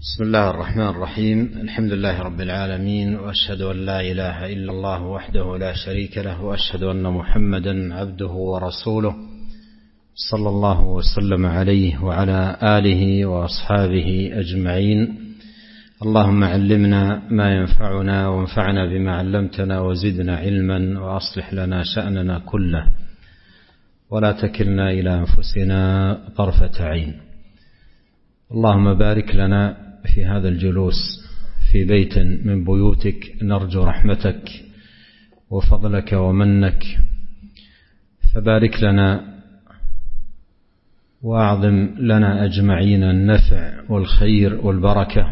بسم الله الرحمن الرحيم. الحمد لله رب العالمين، وأشهد أن لا إله إلا الله وحده لا شريك له، وأشهد أن محمدا عبده ورسوله صلى الله وسلم عليه وعلى آله وأصحابه أجمعين. اللهم علمنا ما ينفعنا وانفعنا بما علمتنا وزدنا علما وأصلح لنا شأننا كله ولا تكلنا إلى أنفسنا طرفة عين. اللهم بارك لنا في هذا الجلوس في بيت من بيوتك، نرجو رحمتك وفضلك ومنك، فبارك لنا وأعظم لنا أجمعين النفع والخير والبركة،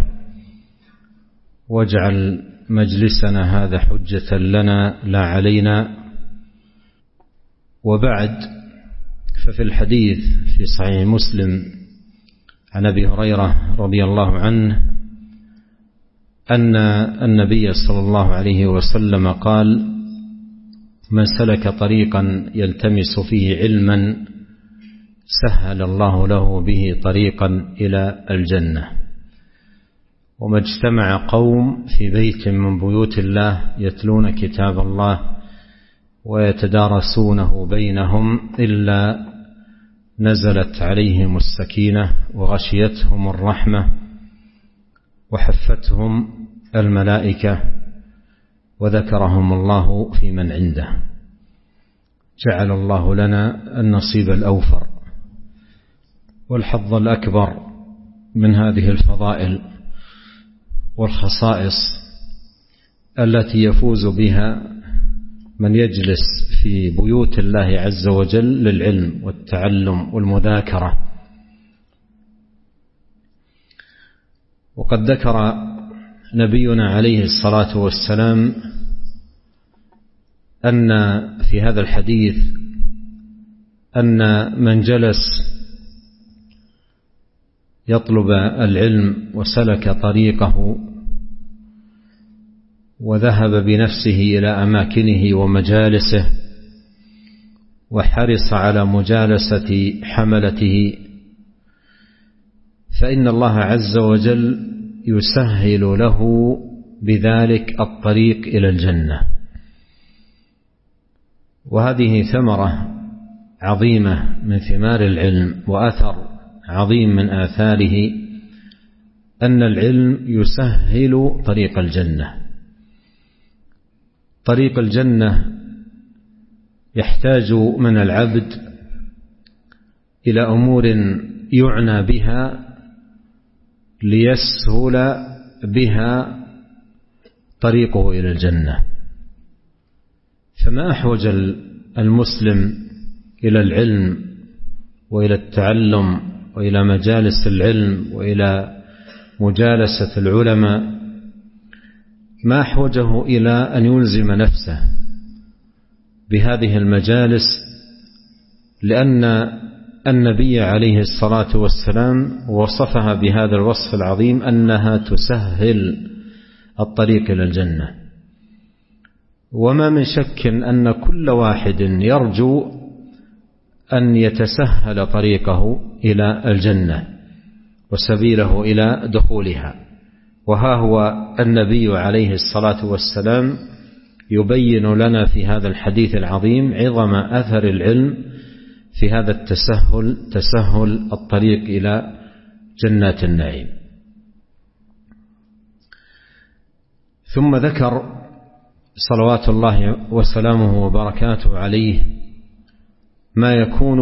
واجعل مجلسنا هذا حجة لنا لا علينا. وبعد، ففي الحديث في صحيح مسلم عن أبي هريرة رضي الله عنه أن النبي صلى الله عليه وسلم قال: من سلك طريقا يلتمس فيه علما سهل الله له به طريقا إلى الجنة. وما اجتمع قوم في بيت من بيوت الله يتلون كتاب الله ويتدارسونه بينهم إلا نزلت عليهم السكينة وغشيتهم الرحمة وحفتهم الملائكة وذكرهم الله في من عنده. جعل الله لنا النصيب الأوفر والحظ الأكبر من هذه الفضائل والخصائص التي يفوز بها من يجلس في بيوت الله عز وجل للعلم والتعلم والمذاكرة. وقد ذكر نبينا عليه الصلاة والسلام أن في هذا الحديث أن من جلس يطلب العلم وسلك طريقه وذهب بنفسه إلى أماكنه ومجالسه وحرص على مجالسة حملته، فإن الله عز وجل يسهل له بذلك الطريق إلى الجنة. وهذه ثمرة عظيمة من ثمار العلم، وأثر عظيم من آثاره أن العلم يسهل طريق الجنة. طريق الجنة يحتاج من العبد إلى أمور يعنى بها ليسهل بها طريقه إلى الجنة. فما أحوج المسلم إلى العلم وإلى التعلم وإلى مجالس العلم وإلى مجالسة العلماء، ما أحوجه إلى أن يلزم نفسه بهذه المجالس، لأن النبي عليه الصلاة والسلام وصفها بهذا الوصف العظيم أنها تسهل الطريق إلى الجنة. وما من شك أن كل واحد يرجو أن يتسهل طريقه إلى الجنة وسبيله إلى دخولها. وها هو النبي عليه الصلاة والسلام يبين لنا في هذا الحديث العظيم عظم أثر العلم في هذا تسهل الطريق إلى جنات النعيم. ثم ذكر صلوات الله وسلامه وبركاته عليه ما يكون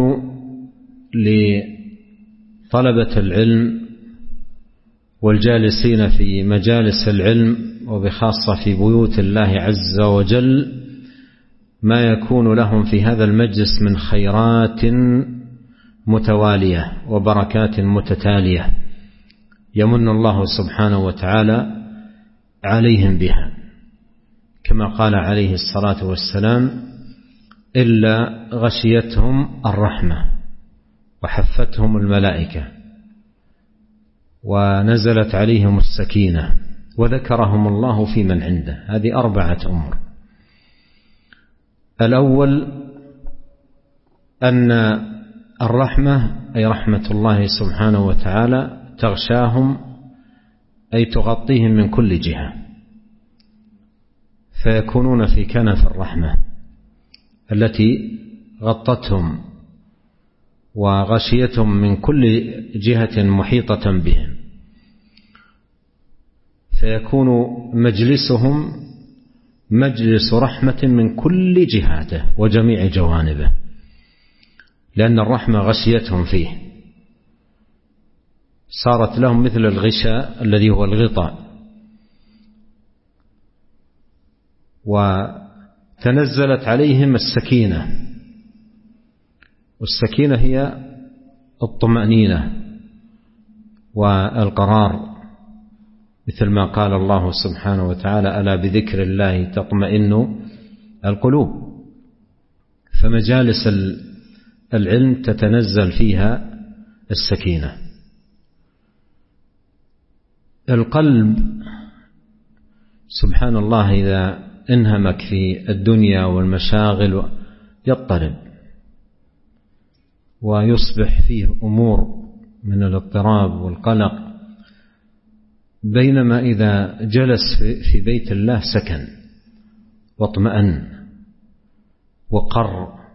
لطلبة العلم والجالسين في مجالس العلم، وبخاصة في بيوت الله عز وجل، ما يكون لهم في هذا المجلس من خيرات متوالية وبركات متتالية يمن الله سبحانه وتعالى عليهم بها، كما قال عليه الصلاة والسلام: إلا غشيتهم الرحمة وحفتهم الملائكة ونزلت عليهم السكينة وذكرهم الله في من عنده. هذه 4 أمور. الأول أن الرحمة أي رحمة الله سبحانه وتعالى تغشاهم أي تغطيهم من كل جهة، فيكونون في كنف الرحمة التي غطتهم وغشيتهم من كل جهة محيطة بهم، فيكون مجلسهم مجلس رحمة من كل جهاته وجميع جوانبه، لأن الرحمة غشيتهم فيه، صارت لهم مثل الغشاء الذي هو الغطاء، وتنزلت عليهم السكينة، والسكينة هي الطمأنينة والقرار، مثل ما قال الله سبحانه وتعالى: ألا بذكر الله تطمئن القلوب. فمجالس العلم تتنزل فيها السكينة. القلب سبحان الله إذا انهمك في الدنيا والمشاغل يضطرب ويصبح فيه أمور من الاضطراب والقلق، بينما إذا جلس في بيت الله سكن واطمأن وقر.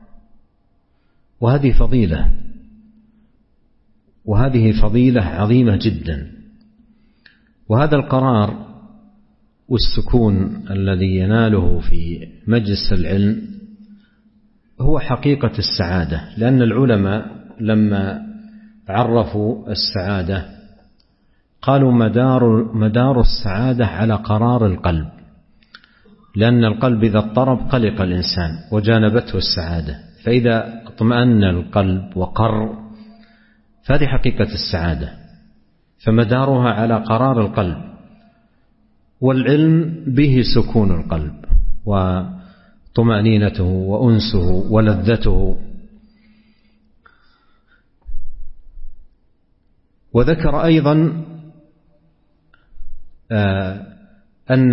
وهذه فضيلة عظيمة جدا. وهذا القرار والسكون الذي يناله في مجلس العلم هو حقيقة السعادة، لأن العلماء لما عرفوا السعادة قالوا مدار السعادة على قرار القلب، لأن القلب إذا اضطرب قلق الإنسان وجانبته السعادة، فإذا اطمأن القلب وقر فهذه حقيقة السعادة، فمدارها على قرار القلب. والعلم به سكون القلب وطمأنينته وأنسه ولذته. وذكر أيضا أن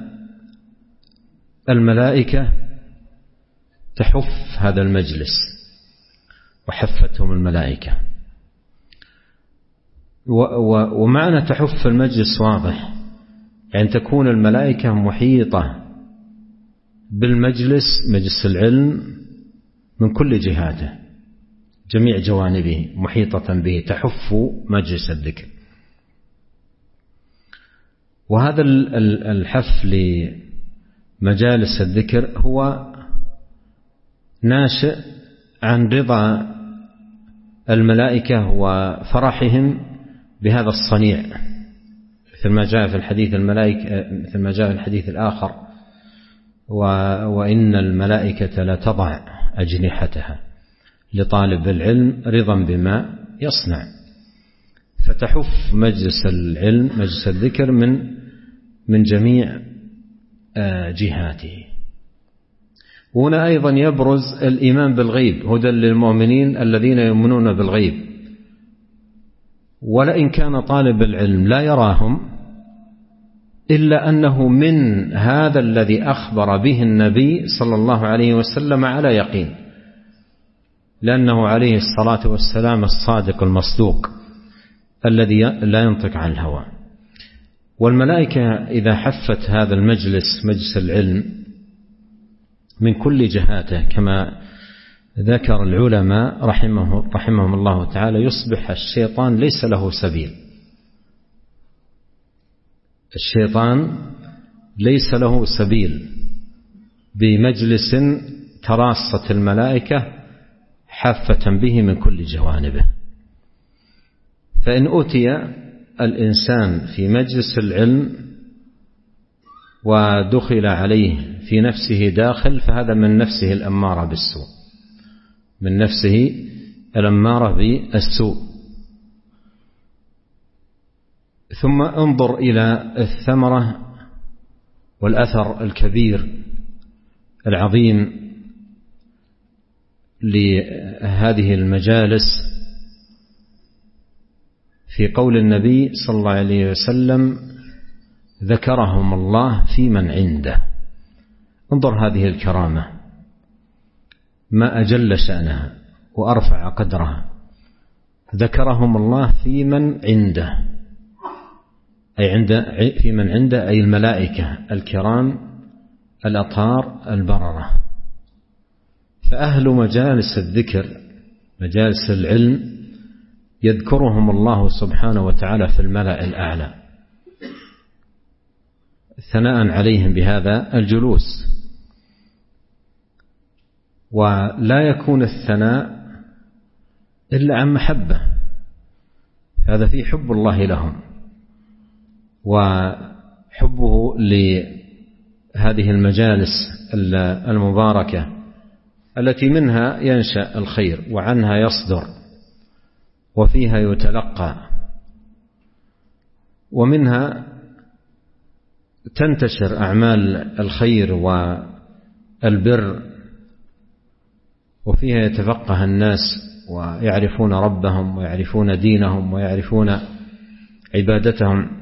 الملائكة تحف هذا المجلس، وحفتهم الملائكة. ومعنى تحف المجلس واضح، يعني تكون الملائكة محيطة بالمجلس، مجلس العلم، من كل جهاته، جميع جوانبه محيطة به، تحف مجلس الذكر. وهذا الحف لمجالس الذكر هو ناشئ عن رضا الملائكة وفرحهم بهذا الصنيع، مثل ما جاء في الحديث مثل ما جاء في الحديث الآخر: وإن الملائكة لتضع أجنحتها لطالب العلم رضا بما يصنع. فتحف مجلس العلم، مجلس الذكر، من جميع جهاته. هنا أيضا يبرز الإيمان بالغيب، هدى للمؤمنين الذين يؤمنون بالغيب. ولئن كان طالب العلم لا يراهم، إلا أنه من هذا الذي أخبر به النبي صلى الله عليه وسلم على يقين، لأنه عليه الصلاة والسلام الصادق المصدوق الذي لا ينطق عن الهوى. والملائكة إذا حفت هذا المجلس، مجلس العلم، من كل جهاته كما ذكر العلماء رحمهم الله تعالى، يصبح الشيطان ليس له سبيل. الشيطان ليس له سبيل بمجلس تراصت الملائكة حافة به من كل جوانبه. فإن أتي الإنسان في مجلس العلم ودخل عليه في نفسه داخل، فهذا من نفسه الأمارة بالسوء، من نفسه الأمارة بالسوء. ثم انظر إلى الثمرة والأثر الكبير العظيم لهذه المجالس في قول النبي صلى الله عليه وسلم: ذكرهم الله في من عنده. انظر هذه الكرامة، ما أجل شأنها وأرفع قدرها. ذكرهم الله في من عنده، أي في من عنده، أي الملائكة الكرام الأطهار البررة. فأهل مجالس الذكر، مجالس العلم، يذكرهم الله سبحانه وتعالى في الملأ الأعلى ثناء عليهم بهذا الجلوس. ولا يكون الثناء إلا عن محبة، هذا فيه حب الله لهم وحبه لهذه المجالس المباركة التي منها ينشأ الخير وعنها يصدر وفيها يتلقى ومنها تنتشر أعمال الخير والبر وفيها يتفقه الناس ويعرفون ربهم ويعرفون دينهم ويعرفون عبادتهم.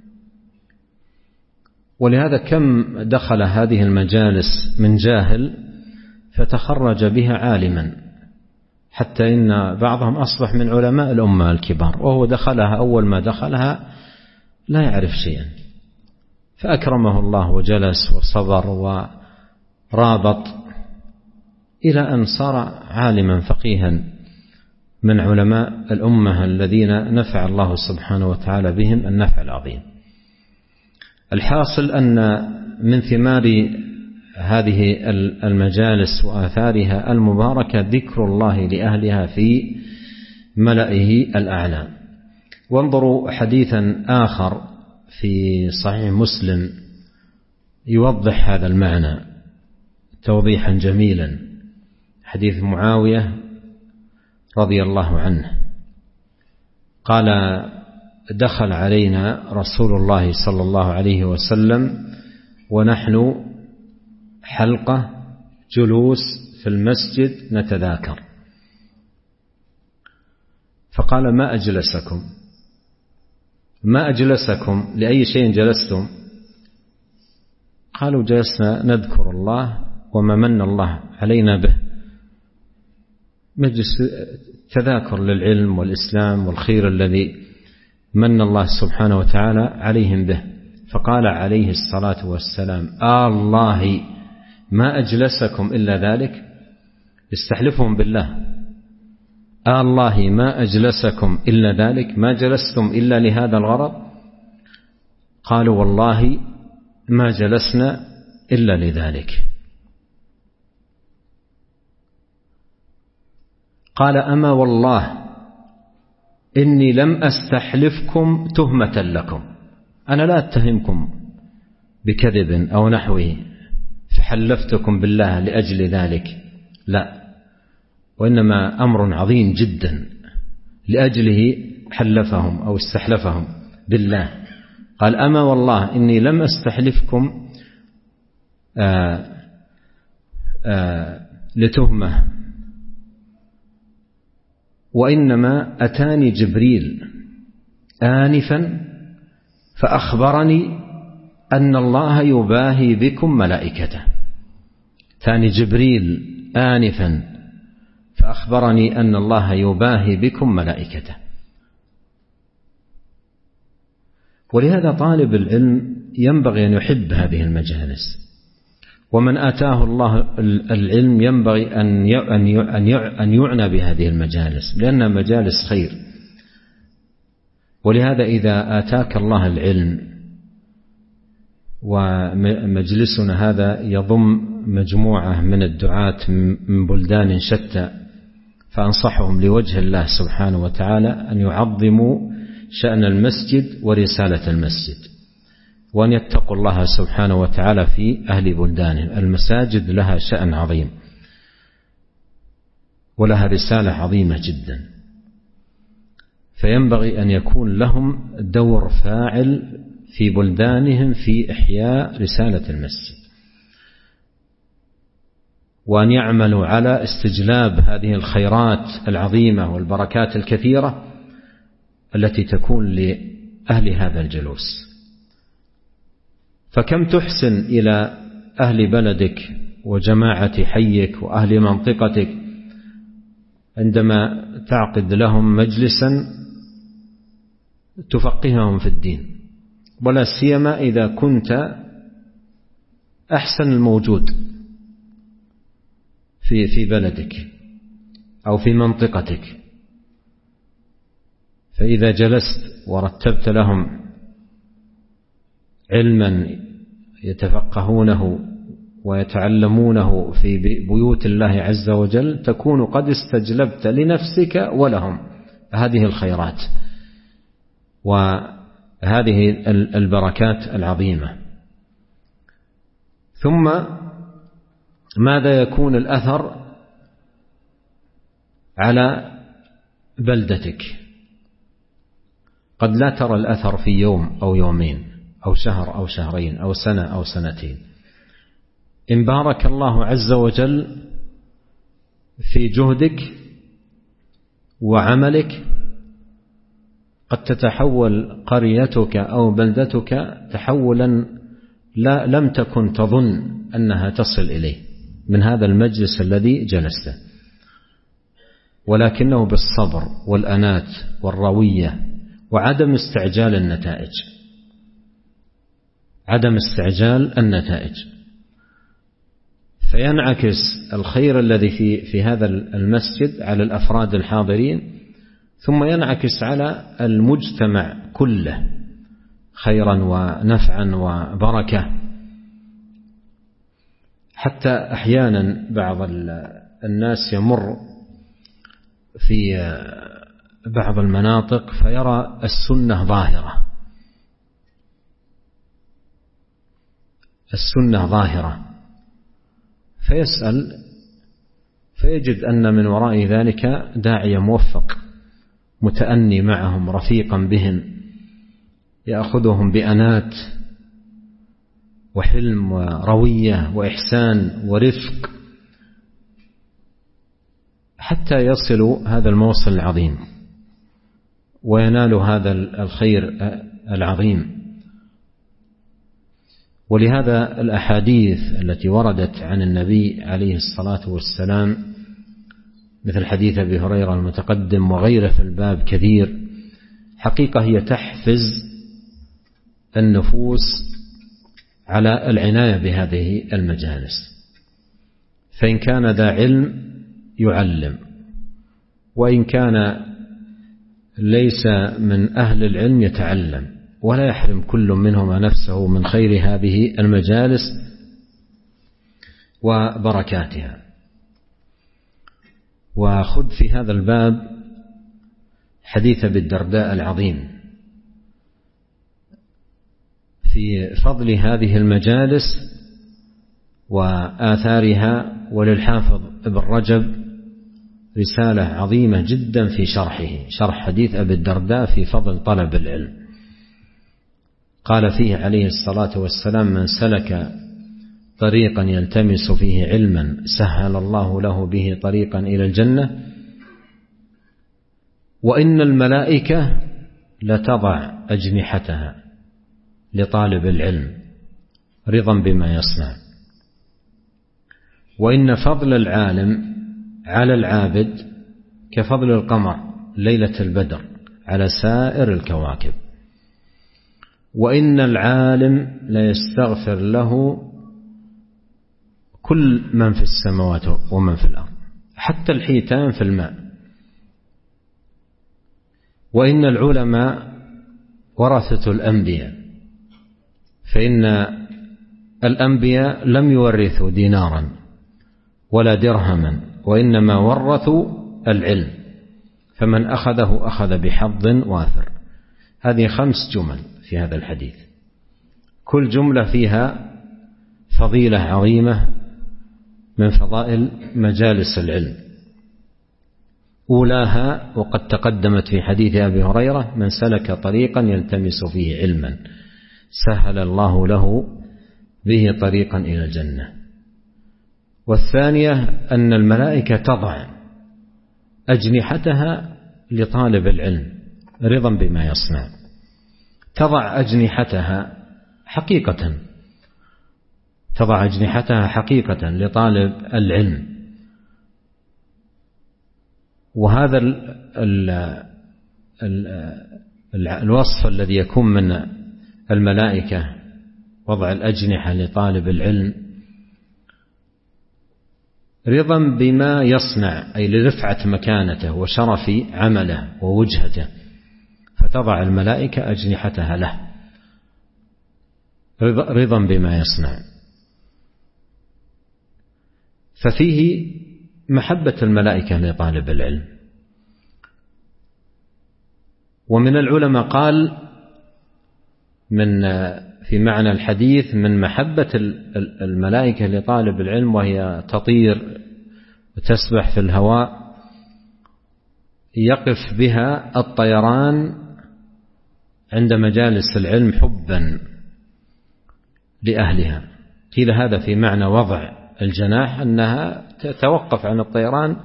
ولهذا كم دخل هذه المجالس من جاهل فتخرج بها عالما، حتى إن بعضهم أصبح من علماء الأمة الكبار، وهو دخلها أول ما دخلها لا يعرف شيئا، فأكرمه الله وجلس وصبر ورابط إلى أن صار عالما فقيها من علماء الأمة الذين نفع الله سبحانه وتعالى بهم النفع العظيم. الحاصل أن من ثمار هذه المجالس وآثارها المباركة ذكر الله لأهلها في ملئه الأعلى. وانظروا حديثا آخر في صحيح مسلم يوضح هذا المعنى توضيحا جميلا، حديث معاوية رضي الله عنه قال: دخل علينا رسول الله صلى الله عليه وسلم ونحن حلقة جلوس في المسجد نتذاكر، فقال: ما أجلسكم لأي شيء جلستم؟ قالوا: جلسنا نذكر الله وما من الله علينا به، مجلس تذاكر للعلم والإسلام والخير الذي من الله سبحانه وتعالى عليهم به. فقال عليه الصلاة والسلام: الله ما أجلسكم إلا ذلك، استحلفهم بالله، الله ما أجلسكم إلا ذلك، ما جلستم إلا لهذا الغرض؟ قالوا: والله ما جلسنا إلا لذلك. قال: أما والله إني لم أستحلفكم تهمة لكم، أنا لا أتهمكم بكذب أو نحوه فحلفتكم بالله لأجل ذلك، لا، وإنما أمر عظيم جدا لأجله حلفهم أو استحلفهم بالله. قال: أما والله إني لم أستحلفكم لتهمة، وإنما أتاني جبريل آنفا فأخبرني أن الله يباهي بكم ملائكته. أتاني جبريل آنفا فأخبرني أن الله يباهي بكم ملائكته. ولهذا طالب العلم ينبغي أن يحب هذه المجالس، ومن آتاه الله العلم ينبغي أن يعنى بهذه المجالس، لأنها مجالس خير. ولهذا إذا آتاك الله العلم، ومجلسنا هذا يضم مجموعة من الدعاة من بلدان شتى، فأنصحهم لوجه الله سبحانه وتعالى أن يعظموا شأن المسجد ورسالة المسجد، وأن يتقوا الله سبحانه وتعالى في أهل بلدانهم. المساجد لها شأن عظيم ولها رسالة عظيمة جدا، فينبغي أن يكون لهم دور فاعل في بلدانهم في إحياء رسالة المسجد، وأن يعملوا على استجلاب هذه الخيرات العظيمة والبركات الكثيرة التي تكون لأهل هذا الجلوس. فكم تحسن إلى أهل بلدك وجماعة حيك وأهل منطقتك عندما تعقد لهم مجلسا تفقههم في الدين ولا سيما إذا كنت أحسن الموجود في بلدك أو في منطقتك. فإذا جلست ورتبت لهم علما يتفقهونه ويتعلمونه في بيوت الله عز وجل، تكون قد استجلبت لنفسك ولهم هذه الخيرات وهذه البركات العظيمة. ثم ماذا يكون الأثر على بلدتك؟ قد لا ترى الأثر في يوم أو يومين أو شهر أو شهرين أو سنة أو سنتين. إن بارك الله عز وجل في جهدك وعملك قد تتحول قريتك أو بلدتك تحولا لم تكن تظن أنها تصل إليه من هذا المجلس الذي جلسته، ولكنه بالصبر والأنات والروية وعدم استعجال النتائج. عدم استعجال النتائج فينعكس الخير الذي في هذا المسجد على الأفراد الحاضرين، ثم ينعكس على المجتمع كله خيرا ونفعا وبركة. حتى أحيانا بعض الناس يمر في بعض المناطق فيرى السنة ظاهرة، السنة ظاهرة، فيسأل فيجد أن من وراء ذلك داعية موفق متأني معهم رفيقا بهم، يأخذهم بأنات وحلم وروية وإحسان ورفق حتى يصلوا هذا الموصل العظيم وينالوا هذا الخير العظيم. ولهذا الأحاديث التي وردت عن النبي عليه الصلاة والسلام مثل حديث أبي هريرة المتقدم وغيره في الباب كثير، حقيقة هي تحفز النفوس على العناية بهذه المجالس. فإن كان ذا علم يعلم، وإن كان ليس من أهل العلم يتعلم، ولا يحرم كل منهما نفسه من خير هذه المجالس وبركاتها. وخذ في هذا الباب حديث أبي الدرداء العظيم في فضل هذه المجالس وآثارها. وللحافظ ابن رجب رسالة عظيمة جدا في شرح حديث أبي الدرداء في فضل طلب العلم. قال فيه عليه الصلاة والسلام: من سلك طريقا يلتمس فيه علما سهل الله له به طريقا إلى الجنة، وإن الملائكة لتضع أجنحتها لطالب العلم رضا بما يصنع، وإن فضل العالم على العابد كفضل القمر ليلة البدر على سائر الكواكب، وإن العالم لا يستغفر له كل من في السماوات ومن في الأرض حتى الحيتان في الماء، وإن العلماء ورثة الأنبياء، فإن الأنبياء لم يورثوا دينارا ولا درهما، وإنما ورثوا العلم، فمن أخذه أخذ بحظ وافر. هذه 5 جمل في هذا الحديث، كل جملة فيها فضيلة عظيمة من فضائل مجالس العلم. أولاها وقد تقدمت في حديث أبي هريرة: من سلك طريقا يلتمس فيه علما سهل الله له به طريقا إلى الجنة. والثانية أن الملائكة تضع أجنحتها لطالب العلم رضا بما يصنع. تضع أجنحتها حقيقة، تضع أجنحتها حقيقة لطالب العلم. وهذا الوصف الذي يكون من الملائكة وضع الأجنحة لطالب العلم رضا بما يصنع، أي لرفعة مكانته وشرف عمله ووجهته، فتضع الملائكة أجنحتها له رضا بما يصنع. ففيه محبة الملائكة لطالب العلم. ومن العلماء قال في معنى الحديث من محبة الملائكة لطالب العلم وهي تطير وتسبح في الهواء يقف بها الطيران عند مجالس العلم حبا لأهلها. قيل هذا في معنى وضع الجناح، أنها تتوقف عن الطيران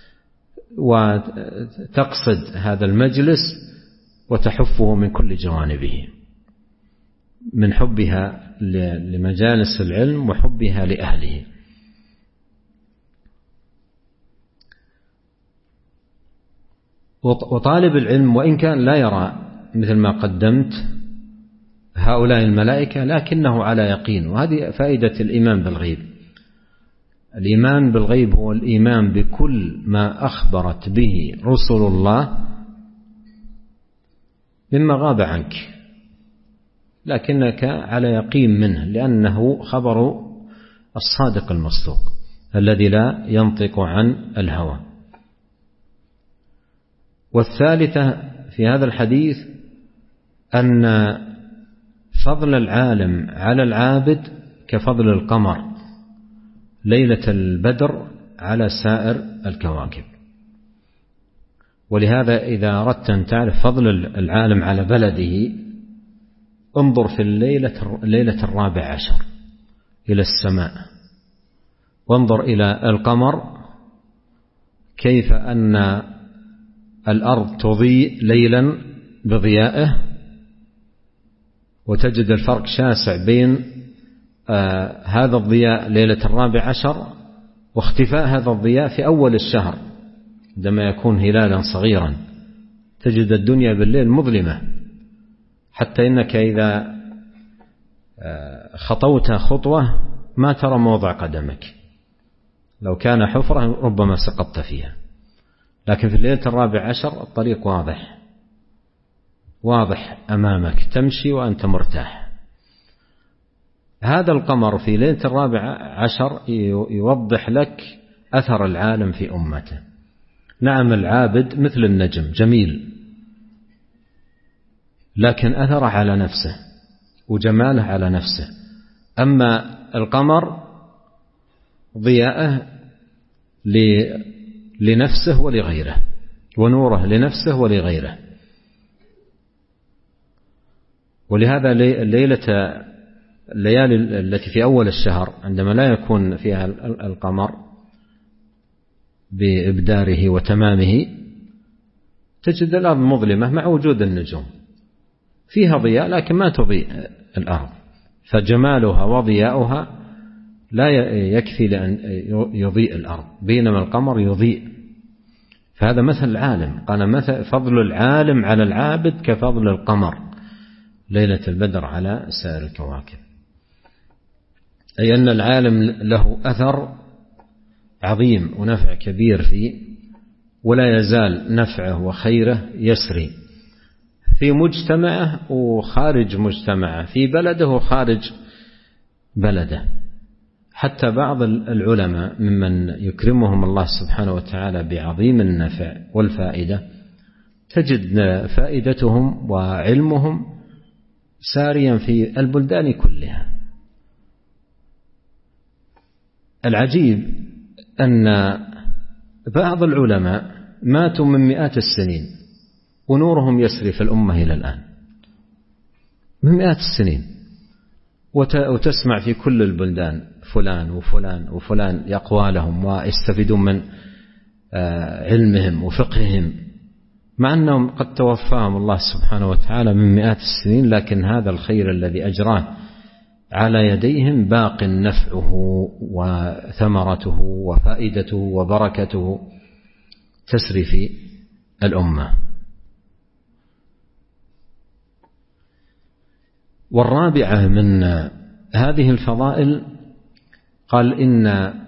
وتقصد هذا المجلس وتحفه من كل جوانبه، من حبها لمجالس العلم وحبها لأهله. وطالب العلم وإن كان لا يرى مثل ما قدمت هؤلاء الملائكة لكنه على يقين، وهذه فائدة الإيمان بالغيب. الإيمان بالغيب هو الإيمان بكل ما أخبرت به رسل الله مما غاب عنك، لكنك على يقين منه لأنه خبر الصادق المصدوق الذي لا ينطق عن الهوى. والثالثة في هذا الحديث أن فضل العالم على العابد كفضل القمر ليلة البدر على سائر الكواكب. ولهذا إذا أردت أن تعرف فضل العالم على بلده انظر في الليلة 14 إلى السماء، وانظر إلى القمر كيف أن الأرض تضيء ليلا بضيائه، وتجد الفرق شاسع بين هذا الضياء ليلة 14 واختفاء هذا الضياء في أول الشهر عندما يكون هلالا صغيرا، تجد الدنيا بالليل مظلمة، حتى إنك إذا خطوت خطوة ما ترى موضع قدمك، لو كان حفرة ربما سقطت فيها. لكن في الليلة 14 الطريق واضح أمامك، تمشي وأنت مرتاح. هذا القمر في ليلة 14 يوضح لك أثر العالم في أمته. نعم العابد مثل النجم جميل، لكن أثره على نفسه وجماله على نفسه. أما القمر ضياءه لنفسه ولغيره، ونوره لنفسه ولغيره. ولهذا الليالي التي في أول الشهر عندما لا يكون فيها القمر بإبداره وتمامه تجد الأرض مظلمة مع وجود النجوم، فيها ضياء لكن ما تضيء الأرض، فجمالها وضياؤها لا يكفي لأن يضيء الأرض، بينما القمر يضيء. فهذا مثل العالم، قال مثل فضل العالم على العابد كفضل القمر ليلة البدر على سائر الكواكب، أي أن العالم له أثر عظيم ونفع كبير فيه، ولا يزال نفعه وخيره يسري في مجتمعه وخارج مجتمعه، في بلده وخارج بلده. حتى بعض العلماء ممن يكرمهم الله سبحانه وتعالى بعظيم النفع والفائدة تجد فائدتهم وعلمهم ساريا في البلدان كلها. العجيب أن بعض العلماء ماتوا من مئات السنين ونورهم يسري في الأمة إلى الآن، من مئات السنين، وتسمع في كل البلدان فلان وفلان وفلان يقوالهم ويستفيدون من علمهم وفقههم، مع أنهم قد توفاهم الله سبحانه وتعالى من مئات السنين، لكن هذا الخير الذي أجراه على يديهم باق نفعه وثمرته وفائدته وبركته تسري في الأمة. والرابعة من هذه الفضائل قال إن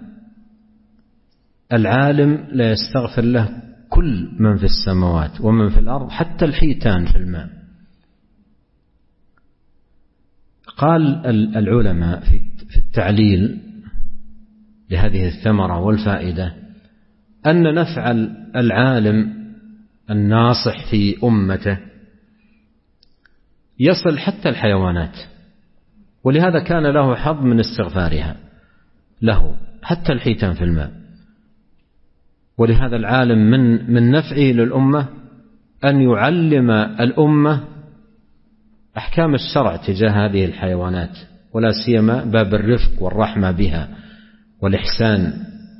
العالم لا يستغفر له كل من في السماوات ومن في الأرض حتى الحيتان في الماء. قال العلماء في التعليل لهذه الثمرة والفائدة أن نفع العالم الناصح في أمته يصل حتى الحيوانات، ولهذا كان له حظ من استغفارها له حتى الحيتان في الماء. ولهذا العالم من نفعه للأمة أن يعلم الأمة أحكام الشرع تجاه هذه الحيوانات، ولا سيما باب الرفق والرحمة بها والإحسان.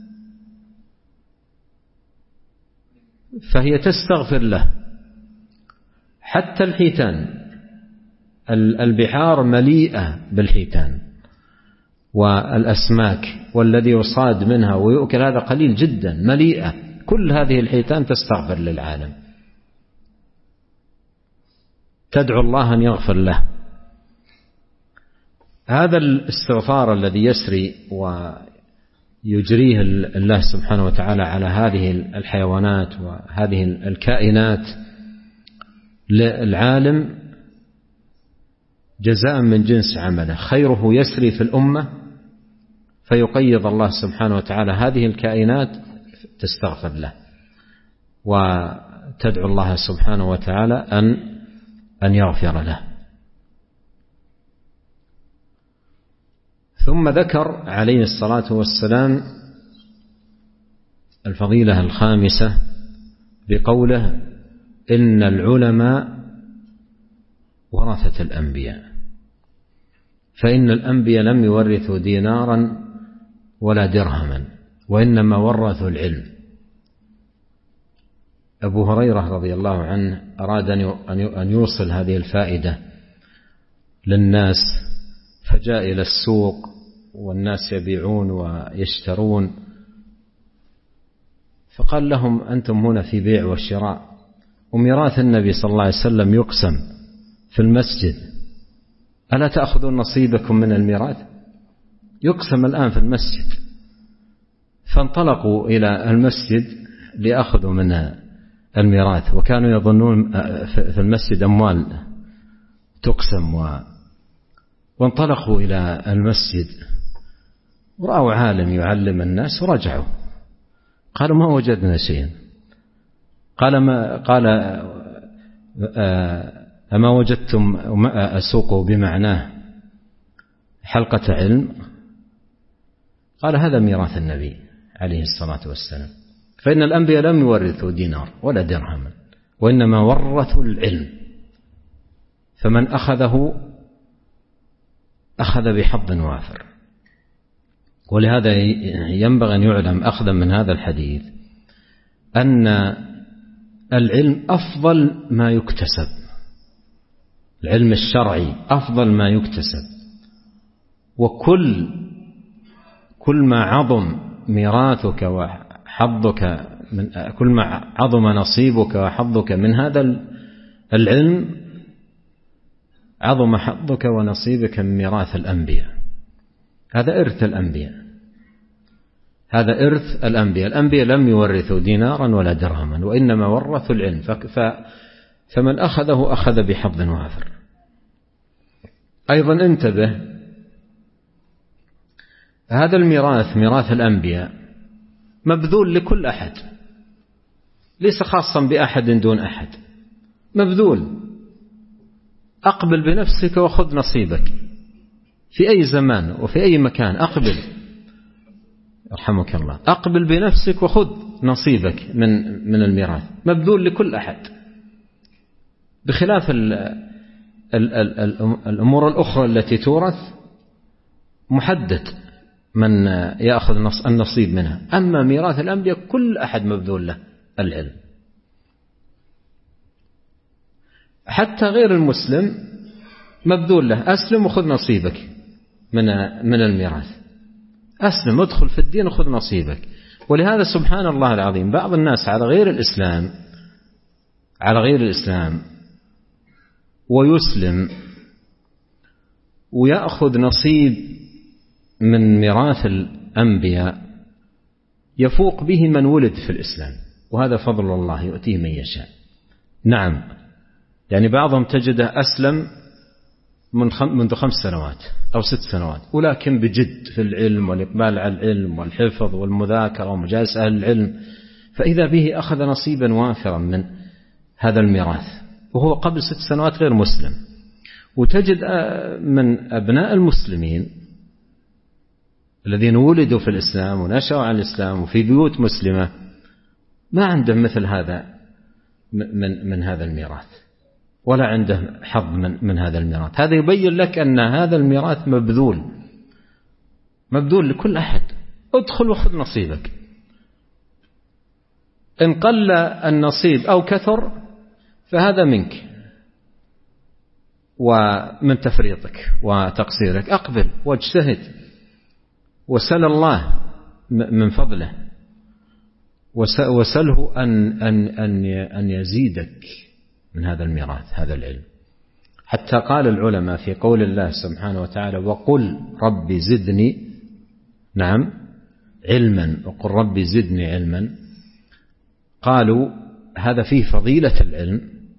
فهي تستغفر له حتى الحيتان. البحار مليئة بالحيتان والأسماك، والذي يصاد منها ويؤكل هذا قليل جدا، مليئة. كل هذه الحيتان تستغفر للعالم، تدعو الله أن يغفر له. هذا الاستغفار الذي يسري ويجريه الله سبحانه وتعالى على هذه الحيوانات وهذه الكائنات للعالم جزاء من جنس عمله، خيره يسري في الأمة فيقيض الله سبحانه وتعالى هذه الكائنات تستغفر له وتدعو الله سبحانه وتعالى أن يغفر له. ثم ذكر عليه الصلاة والسلام الفضيلة الخامسة بقوله: إن العلماء ورثة الأنبياء، فإن الأنبياء لم يورثوا دينارا ولا درهما وإنما ورثوا العلم. أبو هريرة رضي الله عنه أراد أن يوصل هذه الفائدة للناس، فجاء إلى السوق والناس يبيعون ويشترون، فقال لهم: أنتم هنا في بيع وشراء، وميراث النبي صلى الله عليه وسلم يقسم في المسجد، ألا تأخذون نصيبكم من الميراث؟ يقسم الآن في المسجد. فانطلقوا إلى المسجد ليأخذوا من الميراث، وكانوا يظنون في المسجد أموال تقسم، وانطلقوا إلى المسجد ورأوا عالم يعلم الناس ورجعوا، قالوا: ما وجدنا شيئا. قال: أما وجدتم أسوق بمعناه حلقة علم؟ قال: هذا ميراث النبي عليه الصلاة والسلام، فإن الأنبياء لم يورثوا دينار ولا درهما وإنما ورثوا العلم، فمن أخذه أخذ بحظ وافر. ولهذا ينبغي أن يعلم أخذا من هذا الحديث أن العلم أفضل ما يكتسب، العلم الشرعي أفضل ما يكتسب، وكل ما عظم ميراثك وحظك كل ما عظم نصيبك وحظك من هذا العلم عظم حظك ونصيبك من ميراث الأنبياء. هذا إرث الأنبياء، هذا إرث الأنبياء. الأنبياء لم يورثوا دينارا ولا درهما وإنما ورثوا العلم، فمن أخذه أخذ بحظ وافر. أيضا انتبه، هذا الميراث ميراث الأنبياء مبذول لكل أحد، ليس خاصا بأحد دون أحد، مبذول. أقبل بنفسك وخذ نصيبك في أي زمان وفي أي مكان، أقبل يرحمك الله، أقبل بنفسك وخذ نصيبك من الميراث، مبذول لكل أحد، بخلاف الأمور الأخرى التي تورث محدد من يأخذ النصيب منها. أما ميراث الأنبياء كل أحد مبذول له العلم، حتى غير المسلم مبذول له. أسلم وخذ نصيبك من الميراث، أسلم ادخل في الدين وخذ نصيبك. ولهذا سبحان الله العظيم بعض الناس على غير الإسلام ويسلم ويأخذ نصيب من ميراث الأنبياء يفوق به من ولد في الإسلام، وهذا فضل الله يؤتيه من يشاء. نعم، يعني بعضهم تجده أسلم منذ 5 سنوات أو 6 سنوات، ولكن بجد في العلم والإقبال على العلم والحفظ والمذاكرة ومجالس أهل العلم، فإذا به أخذ نصيبا وافرا من هذا الميراث وهو قبل 6 سنوات غير مسلم. وتجد من أبناء المسلمين الذين ولدوا في الإسلام ونشأوا على الإسلام وفي بيوت مسلمة ما عندهم مثل هذا من هذا الميراث، ولا عنده حظ من هذا الميراث. هذا يبين لك أن هذا الميراث مبذول لكل أحد. ادخل وخذ نصيبك، إن قل النصيب أو كثر فهذا منك ومن تفريطك وتقصيرك. أقبل واجتهد وسل الله من فضله، وسله أن يزيدك من هذا الميراث، هذا العلم. حتى قال العلماء في قول الله سبحانه وتعالى: وقل رب زدني علما، وقل رب زدني علما. قالوا هذا فيه فضيلة العلم،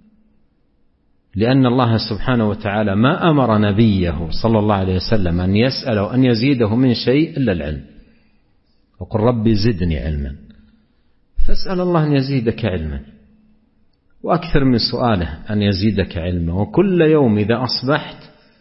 لأن الله سبحانه وتعالى ما أمر نبيه صلى الله عليه وسلم أن يسأل وأن يزيده من شيء إلا العلم. وقل رب زدني علما، فاسأل الله أن يزيدك علما، وأكثر من سؤاله أن يزيدك علما. وكل يوم إذا أصبحت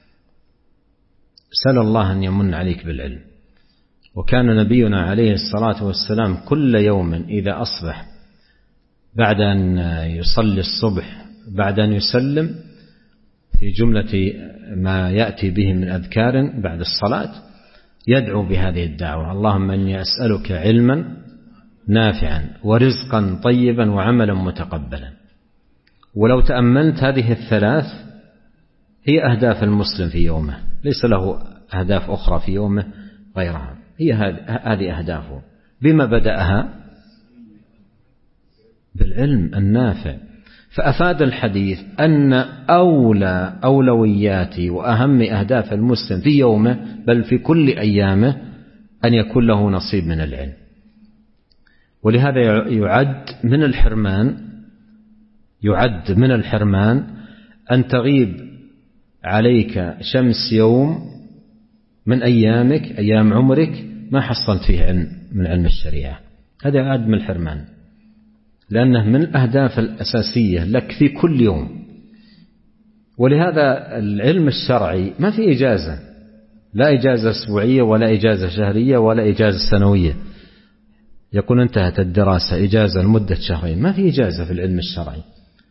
سأل الله أن يمن عليك بالعلم. وكان نبينا عليه الصلاة والسلام كل يوم إذا أصبح بعد أن يصلي الصبح بعد أن يسلم في جملة ما يأتي به من أذكار بعد الصلاة يدعو بهذه الدعوة: اللهم إني أسألك علما نافعا ورزقا طيبا وعملا متقبلا. ولو تأملت هذه الثلاث هي أهداف المسلم في يومه، ليس له أهداف أخرى في يومه غيرها، هي هذه أهدافه. بما بدأها؟ بالعلم النافع. فأفاد الحديث أن أولويات وأهم أهداف المسلم في يومه بل في كل أيامه أن يكون له نصيب من العلم. ولهذا يعد من الحرمان أن تغيب عليك شمس يوم من أيامك، أيام عمرك، ما حصلت فيه علم من علم الشريعة. هذا يعد من الحرمان، لأنه من الأهداف الأساسية لك في كل يوم. ولهذا العلم الشرعي ما في إجازة، لا إجازة أسبوعية ولا إجازة شهرية ولا إجازة سنوية يكون انتهت الدراسة إجازة لمدة شهرين. ما في إجازة في العلم الشرعي.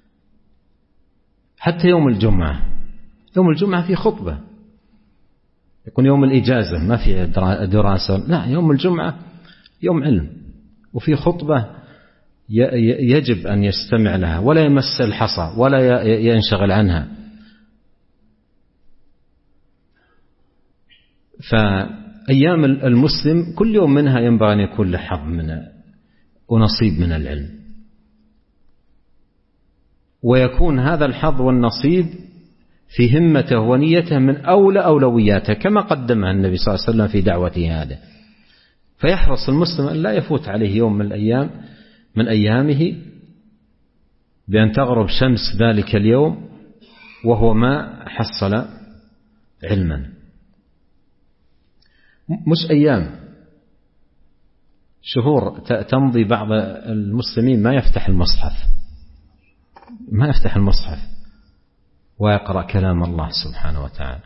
حتى يوم الجمعة في خطبة، يكون يوم الإجازة ما في دراسة، لا، يوم الجمعة يوم علم وفي خطبة يجب أن يستمع لها ولا يمس الحصى ولا ينشغل عنها. فأيام المسلم كل يوم منها ينبغي أن يكون له حظ ونصيب من العلم، ويكون هذا الحظ والنصيب في همته ونيته من أولوياته، كما قدمها النبي صلى الله عليه وسلم في دعوته هذا. فيحرص المسلم أن لا يفوت عليه يوم من أيامه بأن تغرب شمس ذلك اليوم وهو ما حصل علما. مش أيام، شهور تمضي بعض المسلمين ما يفتح المصحف ويقرأ كلام الله سبحانه وتعالى.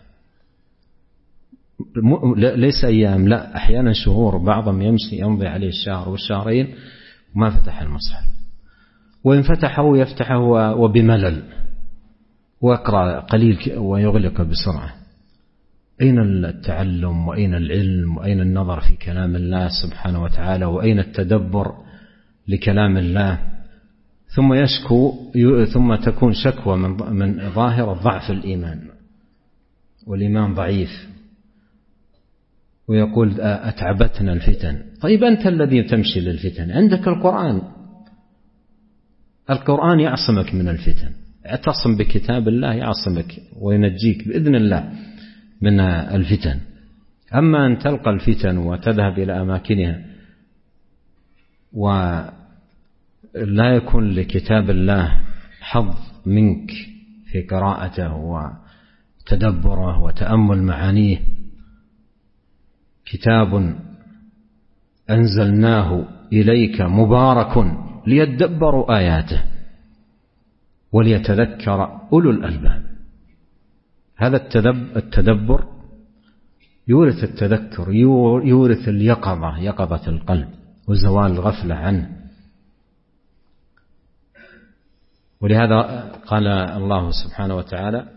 ليس أيام، لا، أحيانا شهور، بعضهم يمضي عليه الشهر والشهرين وما فتح المصحف، وإن فتحه يفتحه وبملل ويقرأ قليل ويغلق بسرعة. أين التعلم وأين العلم وأين النظر في كلام الله سبحانه وتعالى وأين التدبر لكلام الله؟ ثم تكون شكوى من ظاهرة ضعف الإيمان، والإيمان ضعيف، ويقول أتعبتنا الفتن. طيب أنت الذي تمشي للفتن، عندك القرآن يعصمك من الفتن. اعتصم بكتاب الله يعصمك وينجيك بإذن الله من الفتن. أما أن تلقى الفتن وتذهب إلى أماكنها ولا يكون لكتاب الله حظ منك في قراءته وتدبره وتأمل معانيه، كتاب أنزلناه إليك مبارك ليدبروا آياته وليتذكر أولو الألباب. هذا التدبر يورث التذكر، يورث اليقظة، يقظة القلب وزوال الغفلة عنه. ولهذا قال الله سبحانه وتعالى: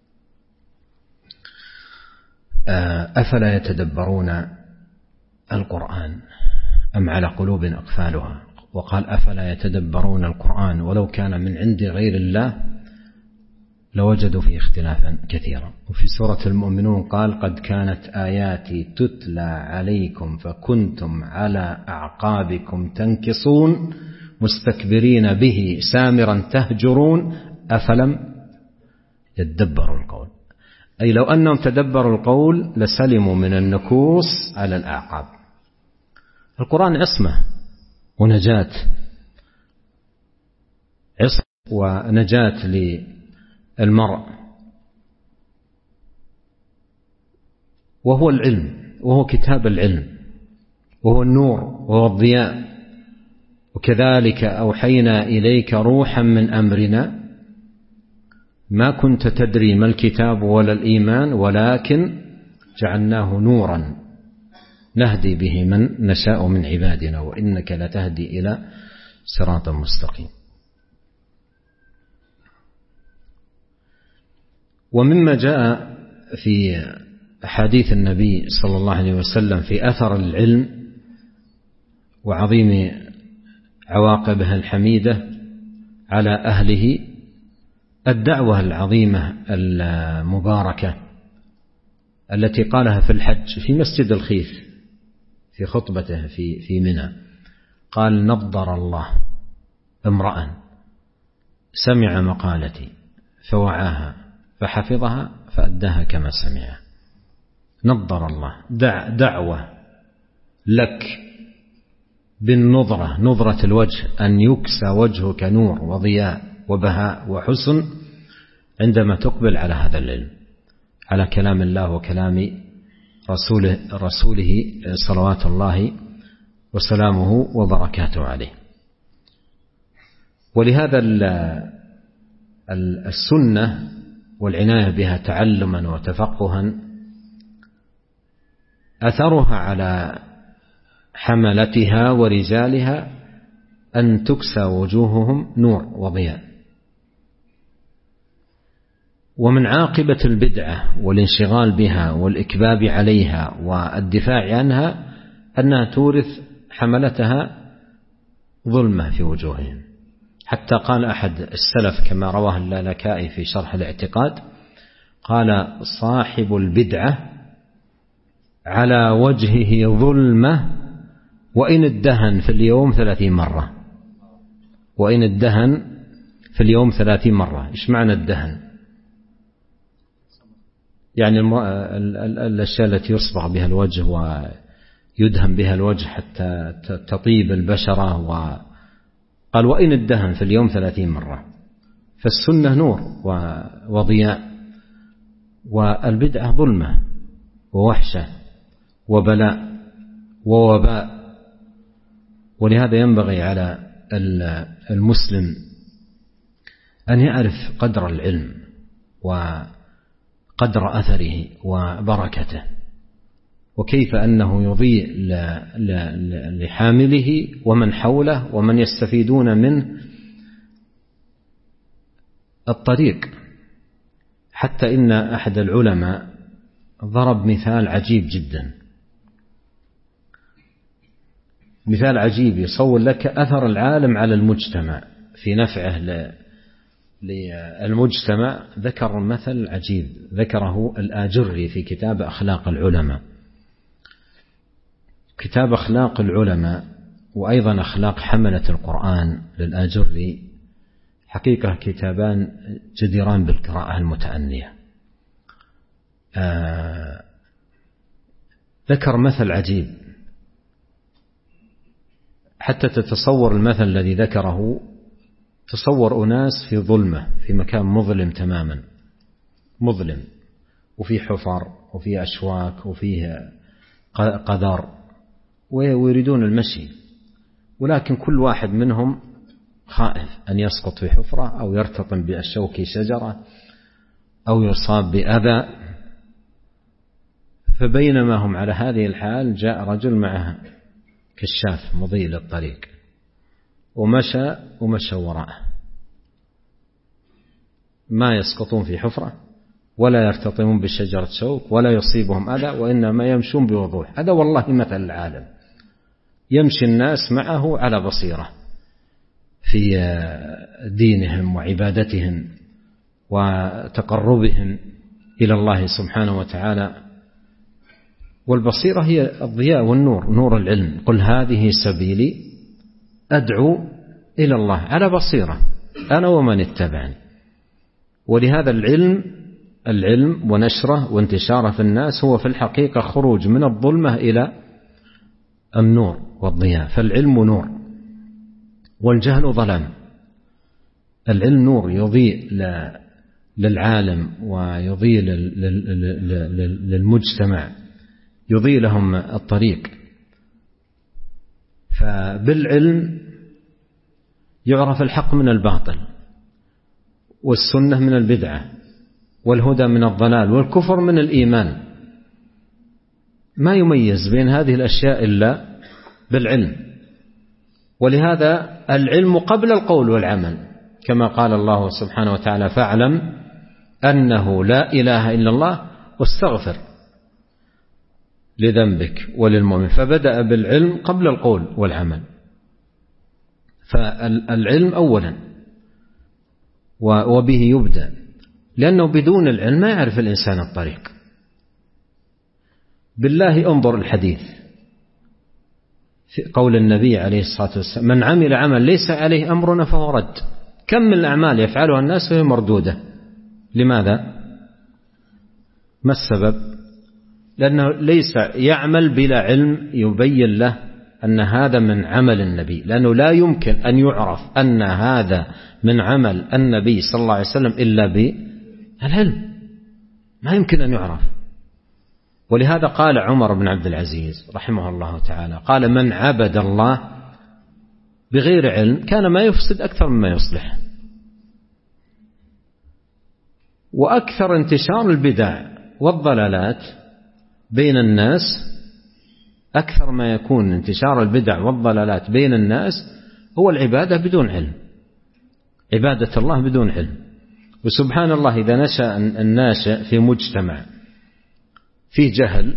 أفلا يتدبرون القرآن أم على قلوب أقفالها. وقال: أفلا يتدبرون القرآن ولو كان من عند غير الله لوجدوا فيه اختلافا كثيرا. وفي سورة المؤمنون قال: قد كانت آياتي تتلى عليكم فكنتم على أعقابكم تنكصون مستكبرين به سامرا تهجرون أفلم يتدبروا القول. أي لو أنهم تدبروا القول لسلموا من النكوص على الأعقاب. القرآن عصمة ونجاة، عصمة ونجاة للمرء، وهو العلم، وهو كتاب العلم، وهو النور، وهو الضياء. وكذلك أوحينا إليك روحا من أمرنا ما كنت تدري ما الكتاب ولا الإيمان ولكن جعلناه نورا نهدي به من نشاء من عبادنا وإنك لتهدي إلى صراط مستقيم. ومما جاء في أحاديث النبي صلى الله عليه وسلم في أثر العلم وعظيم عواقبه الحميدة على أهله الدعوة العظيمة المباركة التي قالها في الحج في مسجد الخيف في خطبته في منى. قال: نضر الله امرأ سمع مقالتي فوعاها فحفظها فأداها كما سمعها. نضر الله، دعوة لك بالنظرة، نظرة الوجه، أن يكسى وجهك نور وضياء وبهاء وحسن عندما تقبل على هذا العلم، على كلام الله وكلام رسوله صلوات الله وسلامه وبركاته عليه. ولهذا السنة والعناية بها تعلما وتفقها أثرها على حملتها ورجالها أن تكسى وجوههم نور وضياء. ومن عاقبة البدعة والانشغال بها والإكباب عليها والدفاع عنها أنها تورث حملتها ظلمة في وجوههم. حتى قال أحد السلف كما رواه اللالكائي في شرح الاعتقاد، قال: صاحب البدعة على وجهه ظلمة وإن ادهن في اليوم 30 مرة. وإن ادهن في اليوم 30 مرة. إيش معنى الدهن؟ يعني الأشياء التي يصبغ بها الوجه ويدهن بها الوجه حتى تطيب البشرة. وقال: وإن ادهن في اليوم 30 مرة. فالسنة نور وضياء، والبدعة ظلمة ووحشة وبلاء ووباء. ولهذا ينبغي على المسلم أن يعرف قدر العلم وقدر أثره وبركته، وكيف أنه يضيء لحامله ومن حوله ومن يستفيدون منه الطريق. حتى إن أحد العلماء ضرب مثال عجيب جدا، مثال عجيب يصور لك أثر العالم على المجتمع في نفعه للمجتمع. ذكر مثل عجيب ذكره الآجري في كتاب أخلاق العلماء. كتاب أخلاق العلماء وأيضا أخلاق حملة القرآن للآجري حقيقة كتابان جديران بالقراءة المتأنية. ذكر مثل عجيب حتى تتصور المثل الذي ذكره. تصور أناس في ظلمة، في مكان مظلم تماما، مظلم، وفيه حفر وفيه أشواك وفيه قذر، ويريدون المشي، ولكن كل واحد منهم خائف أن يسقط في حفرة أو يرتطم بالشوك شجرة أو يصاب بأذى. فبينما هم على هذه الحال جاء رجل معه كشاف مضيء للطريق ومشى وراءه، ما يسقطون في حفرة ولا يرتطمون بشجرة شوك ولا يصيبهم أذى، وإنما يمشون بوضوح. هذا والله مثل العالم، يمشي الناس معه على بصيرة في دينهم وعبادتهم وتقربهم إلى الله سبحانه وتعالى. والبصيرة هي الضياء والنور، نور العلم. قل هذه سبيلي أدعو إلى الله على بصيرة أنا ومن اتبعني. ولهذا العلم ونشره وانتشاره في الناس هو في الحقيقة خروج من الظلمة إلى النور والضياء. فالعلم نور والجهل ظلام. العلم نور يضيء للعالم ويضيء للمجتمع، يضيء لهم الطريق. فبالعلم يعرف الحق من الباطل، والسنة من البدعة، والهدى من الضلال، والكفر من الإيمان. ما يميز بين هذه الأشياء إلا بالعلم. ولهذا العلم قبل القول والعمل، كما قال الله سبحانه وتعالى: فاعلم أنه لا إله إلا الله واستغفر لذنبك وللمؤمن. فبدأ بالعلم قبل القول والعمل. فالعلم أولا وبه يبدأ، لأنه بدون العلم ما يعرف الإنسان الطريق. بالله انظر الحديث في قول النبي عليه الصلاة والسلام: من عمل عمل ليس عليه أمرنا فهو رد. كم من الأعمال يفعلها الناس وهي مردودة. لماذا؟ ما السبب؟ لأنه ليس يعمل بلا علم يبين له أن هذا من عمل النبي، لأنه لا يمكن أن يعرف أن هذا من عمل النبي صلى الله عليه وسلم إلا بالعلم، ما يمكن أن يعرف. ولهذا قال عمر بن عبد العزيز رحمه الله تعالى، قال: من عبد الله بغير علم كان ما يفسد أكثر مما يصلح. وأكثر انتشار البدع والضلالات بين الناس، أكثر ما يكون انتشار البدع والضلالات بين الناس هو العبادة بدون علم، عبادة الله بدون علم. وسبحان الله إذا نشأ الناشئ في مجتمع فيه جهل،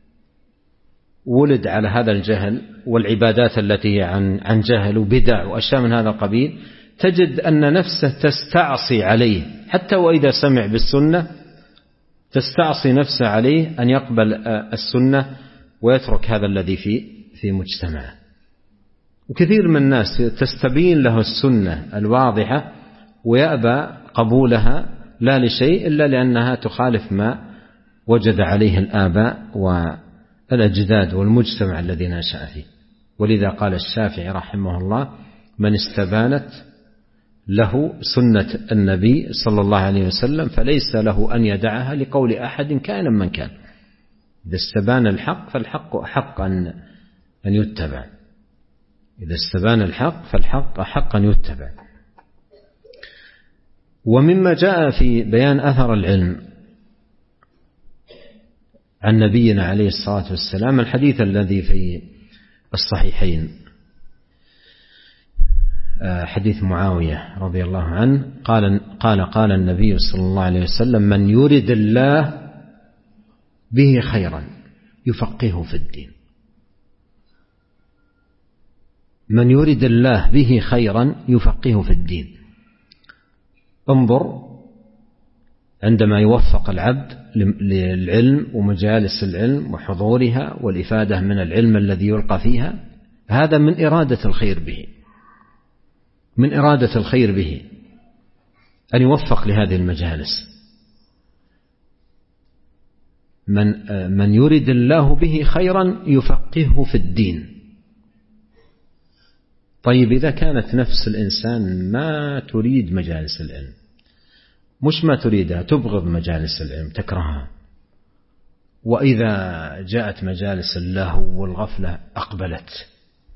ولد على هذا الجهل والعبادات التي عن جهل وبدع وأشياء من هذا القبيل، تجد أن نفسه تستعصي عليه، حتى وإذا سمع بالسنة تستعصي نفسه عليه أن يقبل السنة ويترك هذا الذي في مجتمعه. وكثير من الناس تستبين له السنة الواضحة ويأبى قبولها، لا لشيء إلا لأنها تخالف ما وجد عليه الآباء والأجداد والمجتمع الذي نشأ فيه. ولذا قال الشافعي رحمه الله: من استبانت له سنة النبي صلى الله عليه وسلم فليس له أن يدعها لقول أحد كائنا من كان. إذا استبان الحق فالحق أحق أن يتبع. إذا استبان الحق فالحق أحق أن يتبع. ومما جاء في بيان أثر العلم عن نبينا عليه الصلاة والسلام الحديث الذي في الصحيحين، حديث معاوية رضي الله عنه قال النبي صلى الله عليه وسلم: من يرد الله به خيرا يفقهه في الدين. من يرد الله به خيرا يفقهه في الدين. انظر عندما يوفق العبد للعلم ومجالس العلم وحضورها والإفادة من العلم الذي يلقى فيها، هذا من إرادة الخير به، من إرادة الخير به أن يوفق لهذه المجالس. من يرد الله به خيرا يفقهه في الدين. طيب إذا كانت نفس الإنسان ما تريد مجالس العلم، مش ما تريدها، تبغض مجالس العلم، تكرهها، وإذا جاءت مجالس اللهو والغفلة أقبلت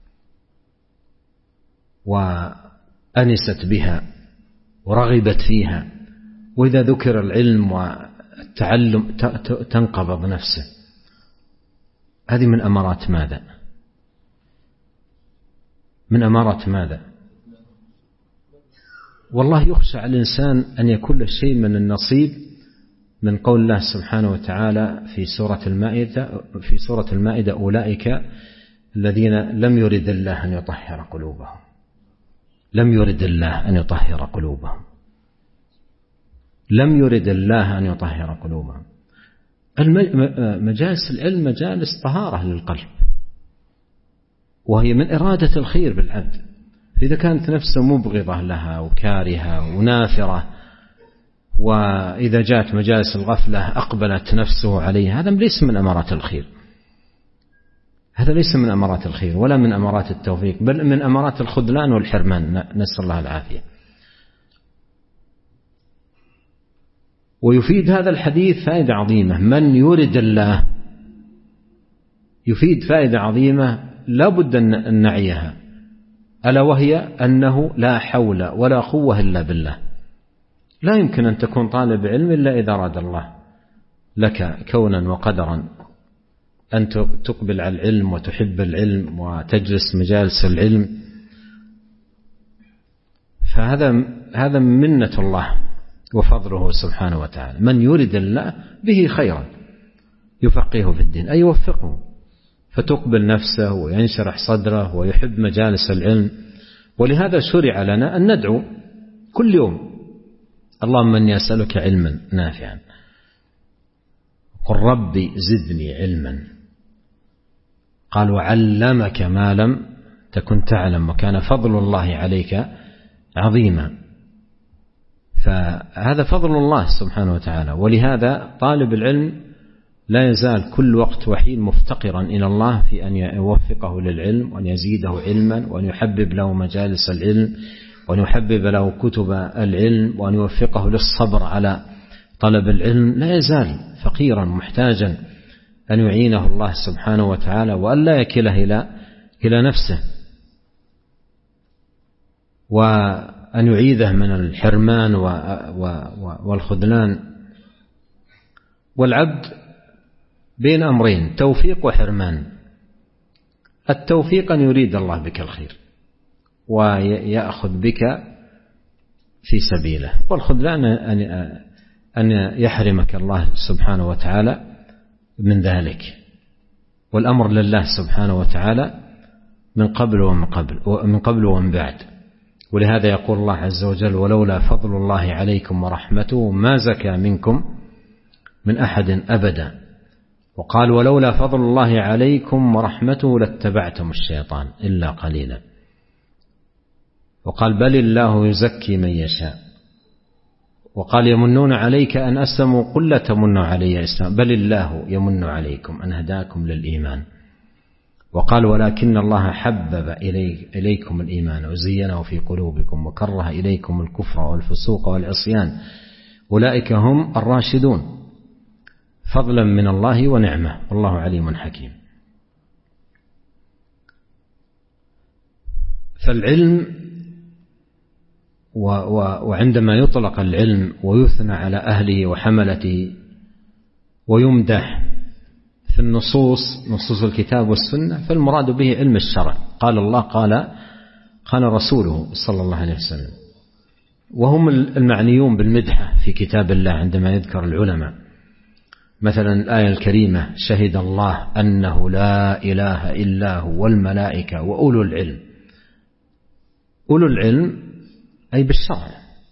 وأنست بها ورغبت فيها، وإذا ذكر العلم والتعلم تنقبض نفسه، هذه من أمارات ماذا؟ من أمارات ماذا؟ والله يخشى على الإنسان أن يكون له شيء من النصيب من قول الله سبحانه وتعالى في سورة المائدة أولئك الذين لم يرد الله أن يطهر قلوبهم، لم يرد الله أن يطهر قلوبهم، لم يرد الله أن يطهر قلوبهم. مجالس العلم مجالس طهارة للقلب، وهي من إرادة الخير بالعبد. إذا كانت نفسه مبغضة لها وكارهة ونافرة، وإذا جاءت مجالس الغفلة أقبلت نفسه عليها، هذا ليس من أمارات الخير، هذا ليس من أمارات الخير ولا من أمارات التوفيق، بل من أمارات الخذلان والحرمان، نسأل الله العافية. ويفيد هذا الحديث فائدة عظيمة، من يرد الله، يفيد فائدة عظيمة لا بد أن نعيها، ألا وهي أنه لا حول ولا قوة إلا بالله. لا يمكن أن تكون طالب علم إلا إذا أراد الله لك كونا وقدرا أن تقبل على العلم وتحب العلم وتجلس مجالس العلم، فهذا منة الله وفضله سبحانه وتعالى. من يرد الله به خيرا يفقهه في الدين، أي يوفقه، فتقبل نفسه وينشرح صدره ويحب مجالس العلم. ولهذا شرع لنا أن ندعو كل يوم: اللهم إني أسألك علما نافعا، قل ربي زدني علما، قال وعلمك ما لم تكن تعلم وكان فضل الله عليك عظيما. فهذا فضل الله سبحانه وتعالى. ولهذا طالب العلم لا يزال كل وقت وحيد مفتقرا إلى الله في أن يوفقه للعلم، وأن يزيده علما، وأن يحبب له مجالس العلم، وأن يحبب له كتب العلم، وأن يوفقه للصبر على طلب العلم. لا يزال فقيرا محتاجا أن يعينه الله سبحانه وتعالى، وأن لا يكله إلى نفسه، وأن يعيذه من الحرمان والخذلان. والعبد بين أمرين: توفيق وحرمان. التوفيق أن يريد الله بك الخير ويأخذ بك في سبيله، والخذلان أن يحرمك الله سبحانه وتعالى من ذلك. والأمر لله سبحانه وتعالى من قبل ومن بعد. ولهذا يقول الله عز وجل: ولولا فضل الله عليكم ورحمته ما زكى منكم من أحد أبدا. وقال: ولولا فضل الله عليكم ورحمته لاتبعتم الشيطان إلا قليلا. وقال: بل الله يزكي من يشاء. وقال: يمنون عليك أن أسلموا، قل لا تمنوا علي إسلام، بل الله يمن عليكم أن هداكم للإيمان. وقال: ولكن الله حبب إليكم الإيمان وزينه في قلوبكم وكره إليكم الكفر والفسوق والعصيان أولئك هم الراشدون، فضلا من الله ونعمة والله عليم حكيم. فالعلم وعندما يطلق العلم ويثنى على أهله وحملته ويمدح في نصوص الكتاب والسنة، فالمراد به علم الشرع. قال الله، قال رسوله صلى الله عليه وسلم، وهم المعنيون بالمدحة في كتاب الله عندما يذكر العلماء. مثلا الآية الكريمة: شهد الله أنه لا إله إلا هو والملائكة وأولو العلم. أولو العلم أي بالشرع،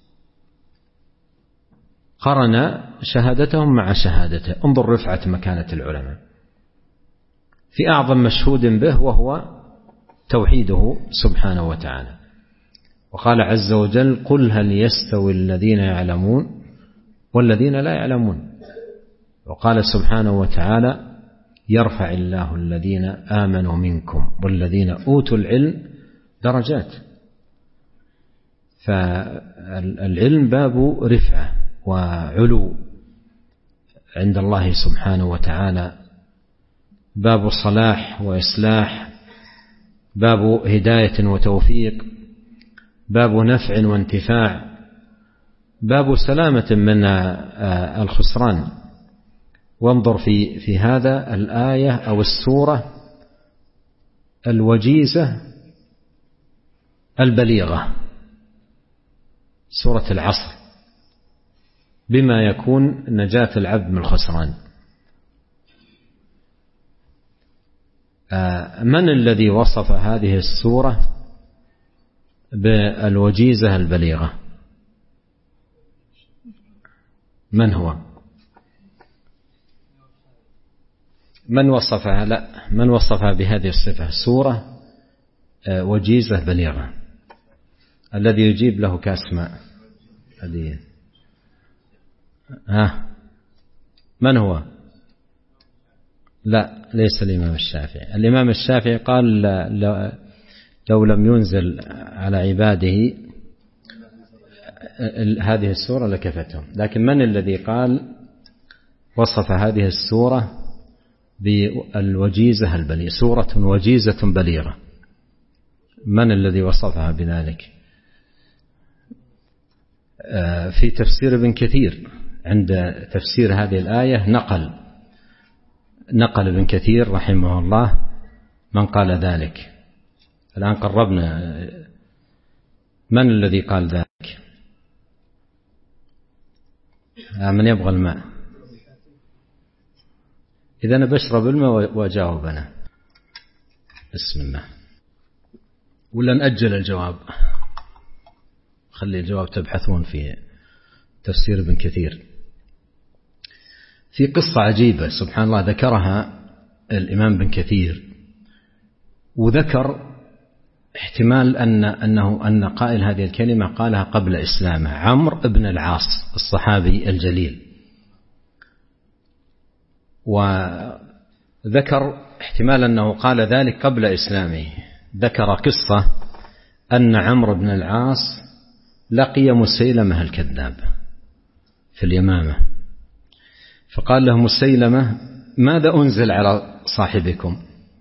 قرن شهادتهم مع شهادته. انظر رفعة مكانة العلماء في أعظم مشهود به، وهو توحيده سبحانه وتعالى. وقال عز وجل: قل هل يستوي الذين يعلمون والذين لا يعلمون. وقال سبحانه وتعالى: يرفع الله الذين آمنوا منكم والذين أوتوا العلم درجات. فالعلم باب رفعة وعلو عند الله سبحانه وتعالى، باب صلاح وإصلاح، باب هداية وتوفيق، باب نفع وانتفاع، باب سلامة من الخسران. وانظر في هذا الآية أو السورة الوجيزة البليغة، سورة العصر، بما يكون نجاة العبد من الخسران. من الذي وصف هذه السورة بالوجيزة البليغة؟ من هو؟ من وصفها؟ لا، من وصفها بهذه الصفة؟ سورة وجيزة بليغة. الذي يجيب له كاس ماء. من هو؟ لا، ليس الإمام الشافعي. الإمام الشافعي قال: لو لم ينزل على عباده هذه السورة لكفتهم. لكن من الذي قال وصف هذه السورة بالوجيزة البليغة؟ سورة وجيزة بليغة، من الذي وصفها بذلك؟ في تفسير ابن كثير، عند تفسير هذه الآية نقل ابن كثير رحمه الله من قال ذلك. الآن قربنا، من الذي قال ذلك؟ من يبغى الماء؟ إذا أنا بشرب الماء وأجاوب أنا. بسم الله. ولا نأجل الجواب؟ خلي الجواب تبحثون في تفسير ابن كثير. في قصة عجيبة سبحان الله ذكرها الإمام ابن كثير، وذكر احتمال أن قائل هذه الكلمة قالها قبل إسلامه، عمرو بن العاص الصحابي الجليل. وذكر احتمال أنه قال ذلك قبل إسلامه. ذكر قصة أن عمرو بن العاص لقي مسيلمة الكذاب في اليمامة، فقال له مسيلمة: ماذا أنزل على صاحبكم؟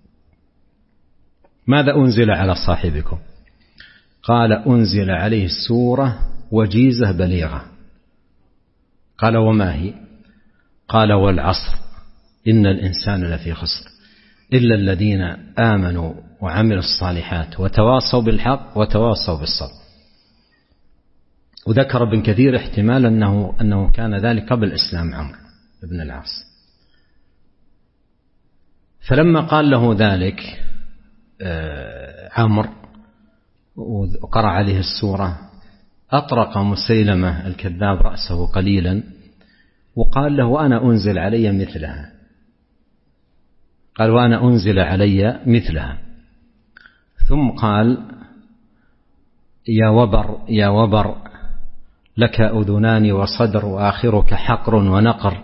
ماذا أنزل على صاحبكم؟ قال: أنزل عليه سورة وجيزة بليغة. قال: وما هي؟ قال: والعصر إن الإنسان لفي خسر إلا الذين آمنوا وعملوا الصالحات وتواصوا بالحق وتواصوا بالصبر. وذكر ابن كثير احتمال أنه كان ذلك قبل إسلام عمرو بن العاص. فلما قال له ذلك عمرو وقرأ عليه السورة، أطرق مسيلمة الكذاب رأسه قليلا وقال له: أنا أنزل علي مثلها. قال: وأنا أنزل علي مثلها. ثم قال: يا وبر لك أذنان وصدر وآخرك حقر ونقر.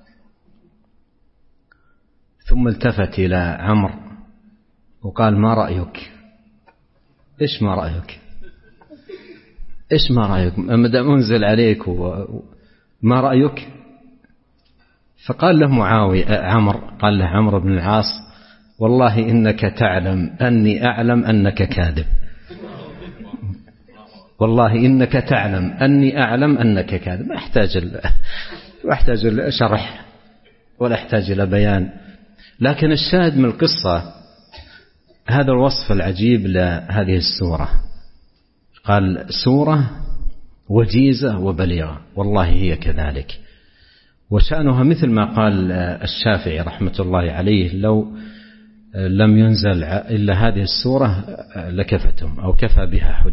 ثم التفت إلى عمرو وقال: ما رأيك؟ إيش ما رأيك؟ إيش ما رأيك؟ مدام أنزل عليك ما رأيك؟ فقال له قال له عمرو بن العاص: والله إنك تعلم أني أعلم أنك كاذب. والله إنك تعلم أني أعلم أنك كاذب. ما أحتاج شرح ولا أحتاج إلى بيان. لكن الشاهد من القصة هذا الوصف العجيب لهذه السورة. قال: سورة وجيزة وبليغة، والله هي كذلك. وشأنها مثل ما قال الشافعي رحمة الله عليه: لو لم ينزل إلا هذه السورة لكفتهم، أو كفى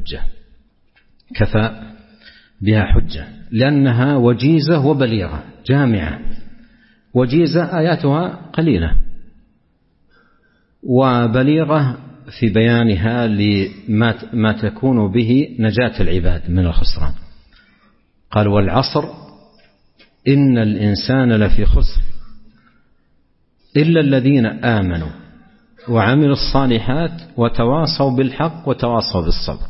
بها حجة، لأنها وجيزة وبليغة جامعة. وجيزة آياتها قليلة، وبليغة في بيانها لما تكون به نجاة العباد من الخسران. قال: والعصر إن الإنسان لفي خسر إلا الذين آمنوا وعملوا الصالحات وتواصوا بالحق وتواصوا بالصبر.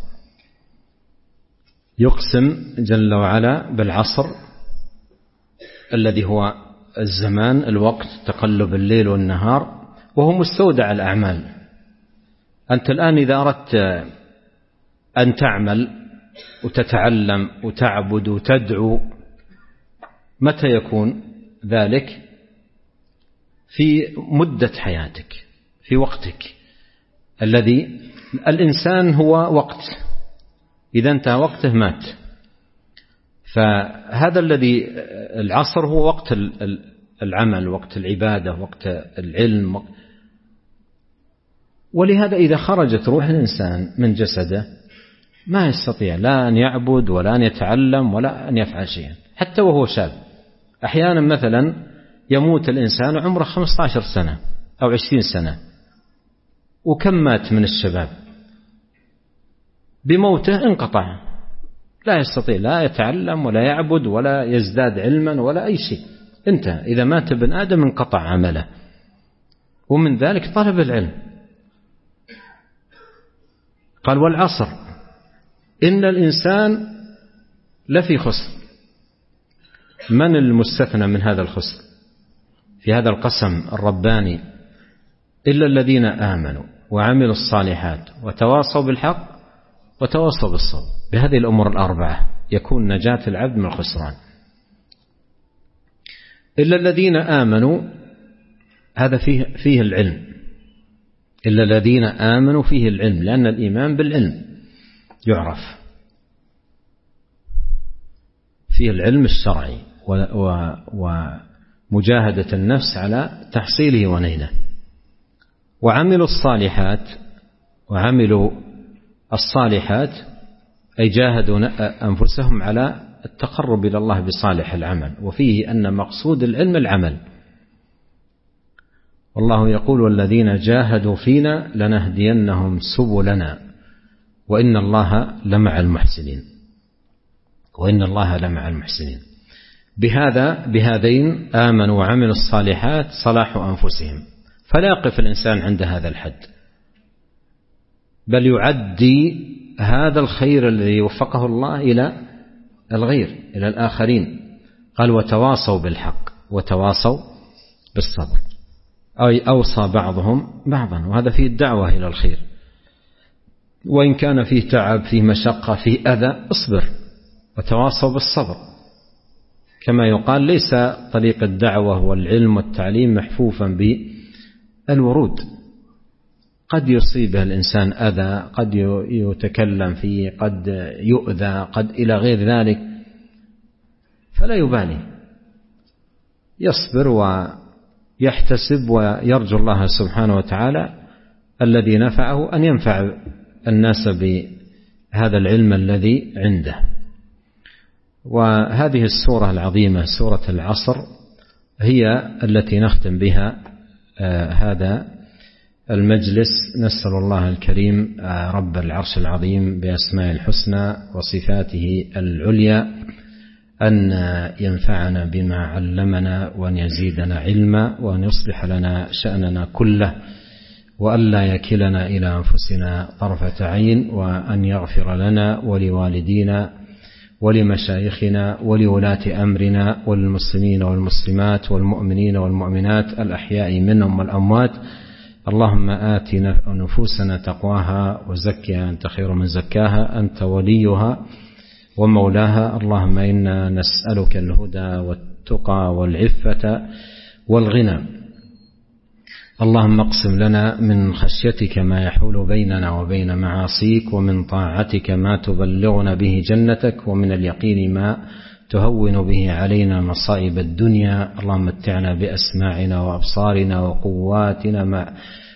يقسم جل وعلا بالعصر الذي هو الزمان، الوقت، تقلب الليل والنهار، وهو مستودع الأعمال. أنت الآن إذا أردت أن تعمل وتتعلم وتعبد وتدعو، متى يكون ذلك؟ في مدة حياتك، في وقتك الذي الإنسان هو وقت، إذا انتهى وقته مات. فهذا الذي العصر هو وقت العمل، وقت العبادة، وقت العلم. ولهذا إذا خرجت روح الإنسان من جسده ما يستطيع لا أن يعبد ولا أن يتعلم ولا أن يفعل شيئا، حتى وهو شاب. أحيانا مثلا يموت الإنسان عمره 15 سنة أو 20 سنة، وكم مات من الشباب بموته انقطع، لا يستطيع لا يتعلم ولا يعبد ولا يزداد علما ولا أي شيء، انتهى. إذا مات ابن آدم انقطع عمله، ومن ذلك طلب العلم. قال والعصر إن الإنسان لفي خسر. من المستثنى من هذا الخسر في هذا القسم الرباني؟ إلا الذين آمنوا وعملوا الصالحات وتواصوا بالحق وتواصوا بالصبر. بهذه الأمور الأربعة يكون نجاة العبد من الخسران. إلا الذين آمنوا، هذا فيه العلم. إلا الذين آمنوا فيه العلم، لأن الإيمان بالعلم يعرف، فيه العلم الشرعي ومجاهدة النفس على تحصيله ونيله. وعملوا الصالحات، وعملوا الصالحات أي جاهدوا أنفسهم على التقرب إلى الله بصالح العمل، وفيه أن مقصود العلم العمل. والله يقول والذين جاهدوا فينا لنهدينهم سبلنا وإن الله لمع المحسنين. وإن الله لمع المحسنين. بهذين آمنوا وعملوا الصالحات صلاحوا أنفسهم. فلا يقف الإنسان عند هذا الحد، بل يعدي هذا الخير الذي وفقه الله إلى الغير، إلى الآخرين. قال وتواصوا بالحق وتواصوا بالصبر، أي أوصى بعضهم بعضا، وهذا فيه الدعوة إلى الخير. وإن كان فيه تعب، فيه مشقة، فيه أذى، اصبر وتواصوا بالصبر. كما يقال ليس طريق الدعوة والعلم والتعليم محفوفا بالورود، قد يصيبه الإنسان أذى، قد يتكلم فيه، قد يؤذى، قد إلى غير ذلك، فلا يبالي، يصبر ويحتسب ويرجو الله سبحانه وتعالى الذي نفعه أن ينفع الناس بهذا العلم الذي عنده. وهذه السورة العظيمة سورة العصر هي التي نختم بها هذا المجلس. نسأل الله الكريم رب العرش العظيم بأسماء الحسنى وصفاته العليا أن ينفعنا بما علمنا، وأن يزيدنا علما، وأن يصلح لنا شأننا كله، وأن لا يكلنا إلى أنفسنا طرفة عين، وأن يغفر لنا ولوالدينا ولمشايخنا ولولاة أمرنا وللمسلمين والمسلمات والمؤمنين والمؤمنات الأحياء منهم والأموات. اللهم آت نفوسنا تقواها وزكها أنت خير من زكاها، أنت وليها ومولاها. اللهم إنا نسألك الهدى والتقى والعفة والغنى. اللهم اقسم لنا من خشيتك ما يحول بيننا وبين معاصيك، ومن طاعتك ما تبلغنا به جنتك، ومن اليقين ما تهون به علينا مصائب الدنيا. اللهم متعنا بأسماعنا وأبصارنا وقواتنا ما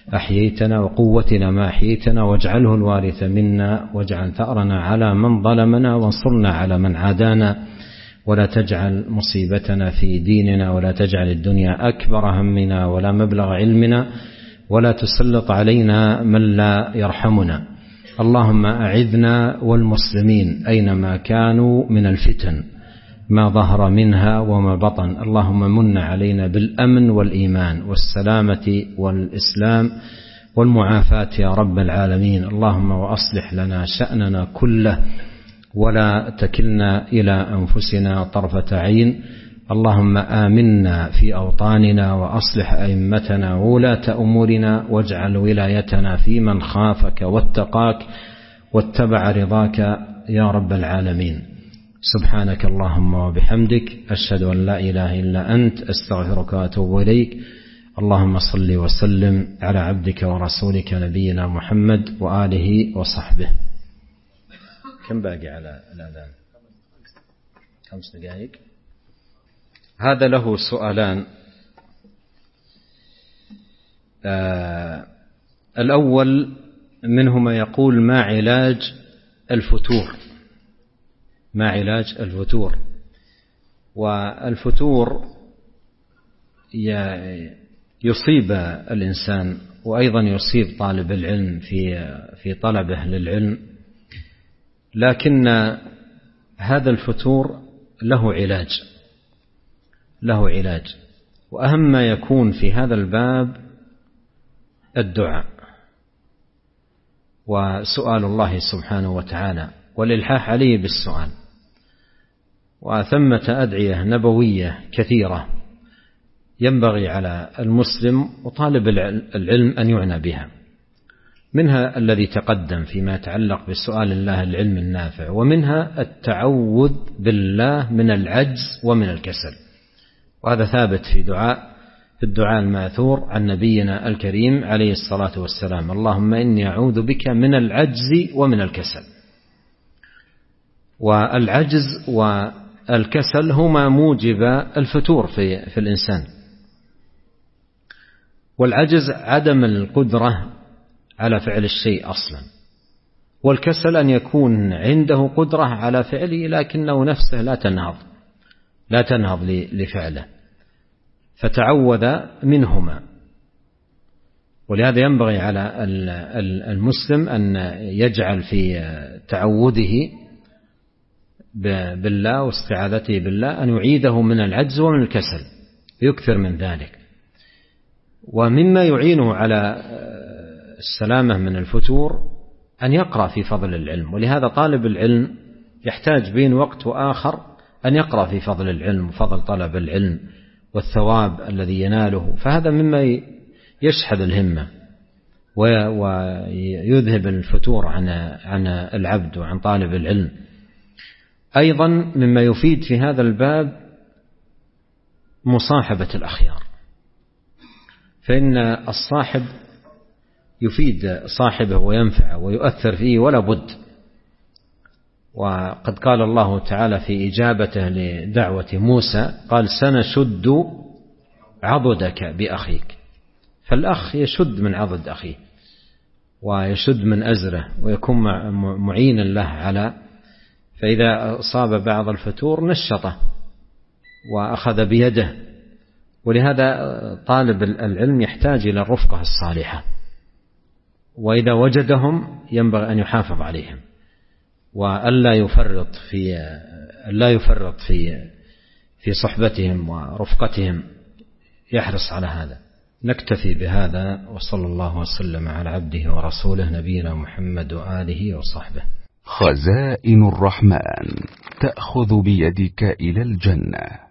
أحييتنا واجعله الوارث منا، واجعل ثأرنا على من ظلمنا، وانصرنا على من عادانا، ولا تجعل مصيبتنا في ديننا، ولا تجعل الدنيا أكبر همنا ولا مبلغ علمنا، ولا تسلط علينا من لا يرحمنا. اللهم أعذنا والمسلمين أينما كانوا من الفتن، ما ظهر منها وما بطن. اللهم من علينا بالأمن والإيمان والسلامة والإسلام والمعافاة يا رب العالمين. اللهم وأصلح لنا شأننا كله ولا تكلنا إلى أنفسنا طرفة عين. اللهم آمنا في أوطاننا وأصلح أئمتنا وولاة أمورنا واجعل ولايتنا في من خافك واتقاك واتبع رضاك يا رب العالمين. سبحانك اللهم وبحمدك أشهد أن لا إله إلا أنت أستغفرك وأتوب إليك. اللهم صل وسلم على عبدك ورسولك نبينا محمد وآله وصحبه. كم باقي على الأذان؟ 5 دقائق. هذا له سؤالان. الأول منهما يقول: ما علاج الفتور؟ ما علاج الفتور؟ والفتور يصيب الإنسان وأيضا يصيب طالب العلم في طلبه للعلم، لكن هذا الفتور له علاج، وأهم ما يكون في هذا الباب الدعاء وسؤال الله سبحانه وتعالى والإلحاح عليه بالسؤال. وثمة أدعية نبوية كثيرة ينبغي على المسلم وطالب العلم أن يعنى بها، منها الذي تقدم فيما يتعلق بسؤال الله العلم النافع، ومنها التعوذ بالله من العجز ومن الكسل، وهذا ثابت في الدعاء الماثور عن نبينا الكريم عليه الصلاة والسلام: اللهم إني أعوذ بك من العجز ومن الكسل. والعجز والكسل هما موجب الفتور في الإنسان. والعجز عدم القدرة على فعل الشيء أصلا، والكسل أن يكون عنده قدرة على فعله لكنه نفسه لا تنهض لفعله، فتعوذ منهما. ولهذا ينبغي على المسلم أن يجعل في تعوذه بالله واستعاذته بالله أن يعيده من العجز ومن الكسل، يكثر من ذلك. ومما يعينه على السلامة من الفتور أن يقرأ في فضل العلم، ولهذا طالب العلم يحتاج بين وقت وآخر أن يقرأ في فضل العلم وفضل طلب العلم والثواب الذي يناله، فهذا مما يشحذ الهمة ويذهب الفتور عن العبد وعن طالب العلم. أيضا مما يفيد في هذا الباب مصاحبة الأخيار، فإن الصاحب يفيد صاحبه وينفعه ويؤثر فيه ولا بد. وقد قال الله تعالى في إجابته لدعوة موسى: قال سنشد عضدك بأخيك. فالأخ يشد من عضد أخيه ويشد من أزره ويكون معينا له على، فإذا أصاب بعض الفتور نشطه وأخذ بيده. ولهذا طالب العلم يحتاج إلى الرفقة الصالحة، وإذا وجدهم ينبغي أن يحافظ عليهم وألا يفرط في صحبتهم ورفقتهم، يحرص على هذا. نكتفي بهذا، وصلى الله وسلم على عبده ورسوله نبينا محمد وآله وصحبه. خزائن الرحمن تأخذ بيدك إلى الجنة.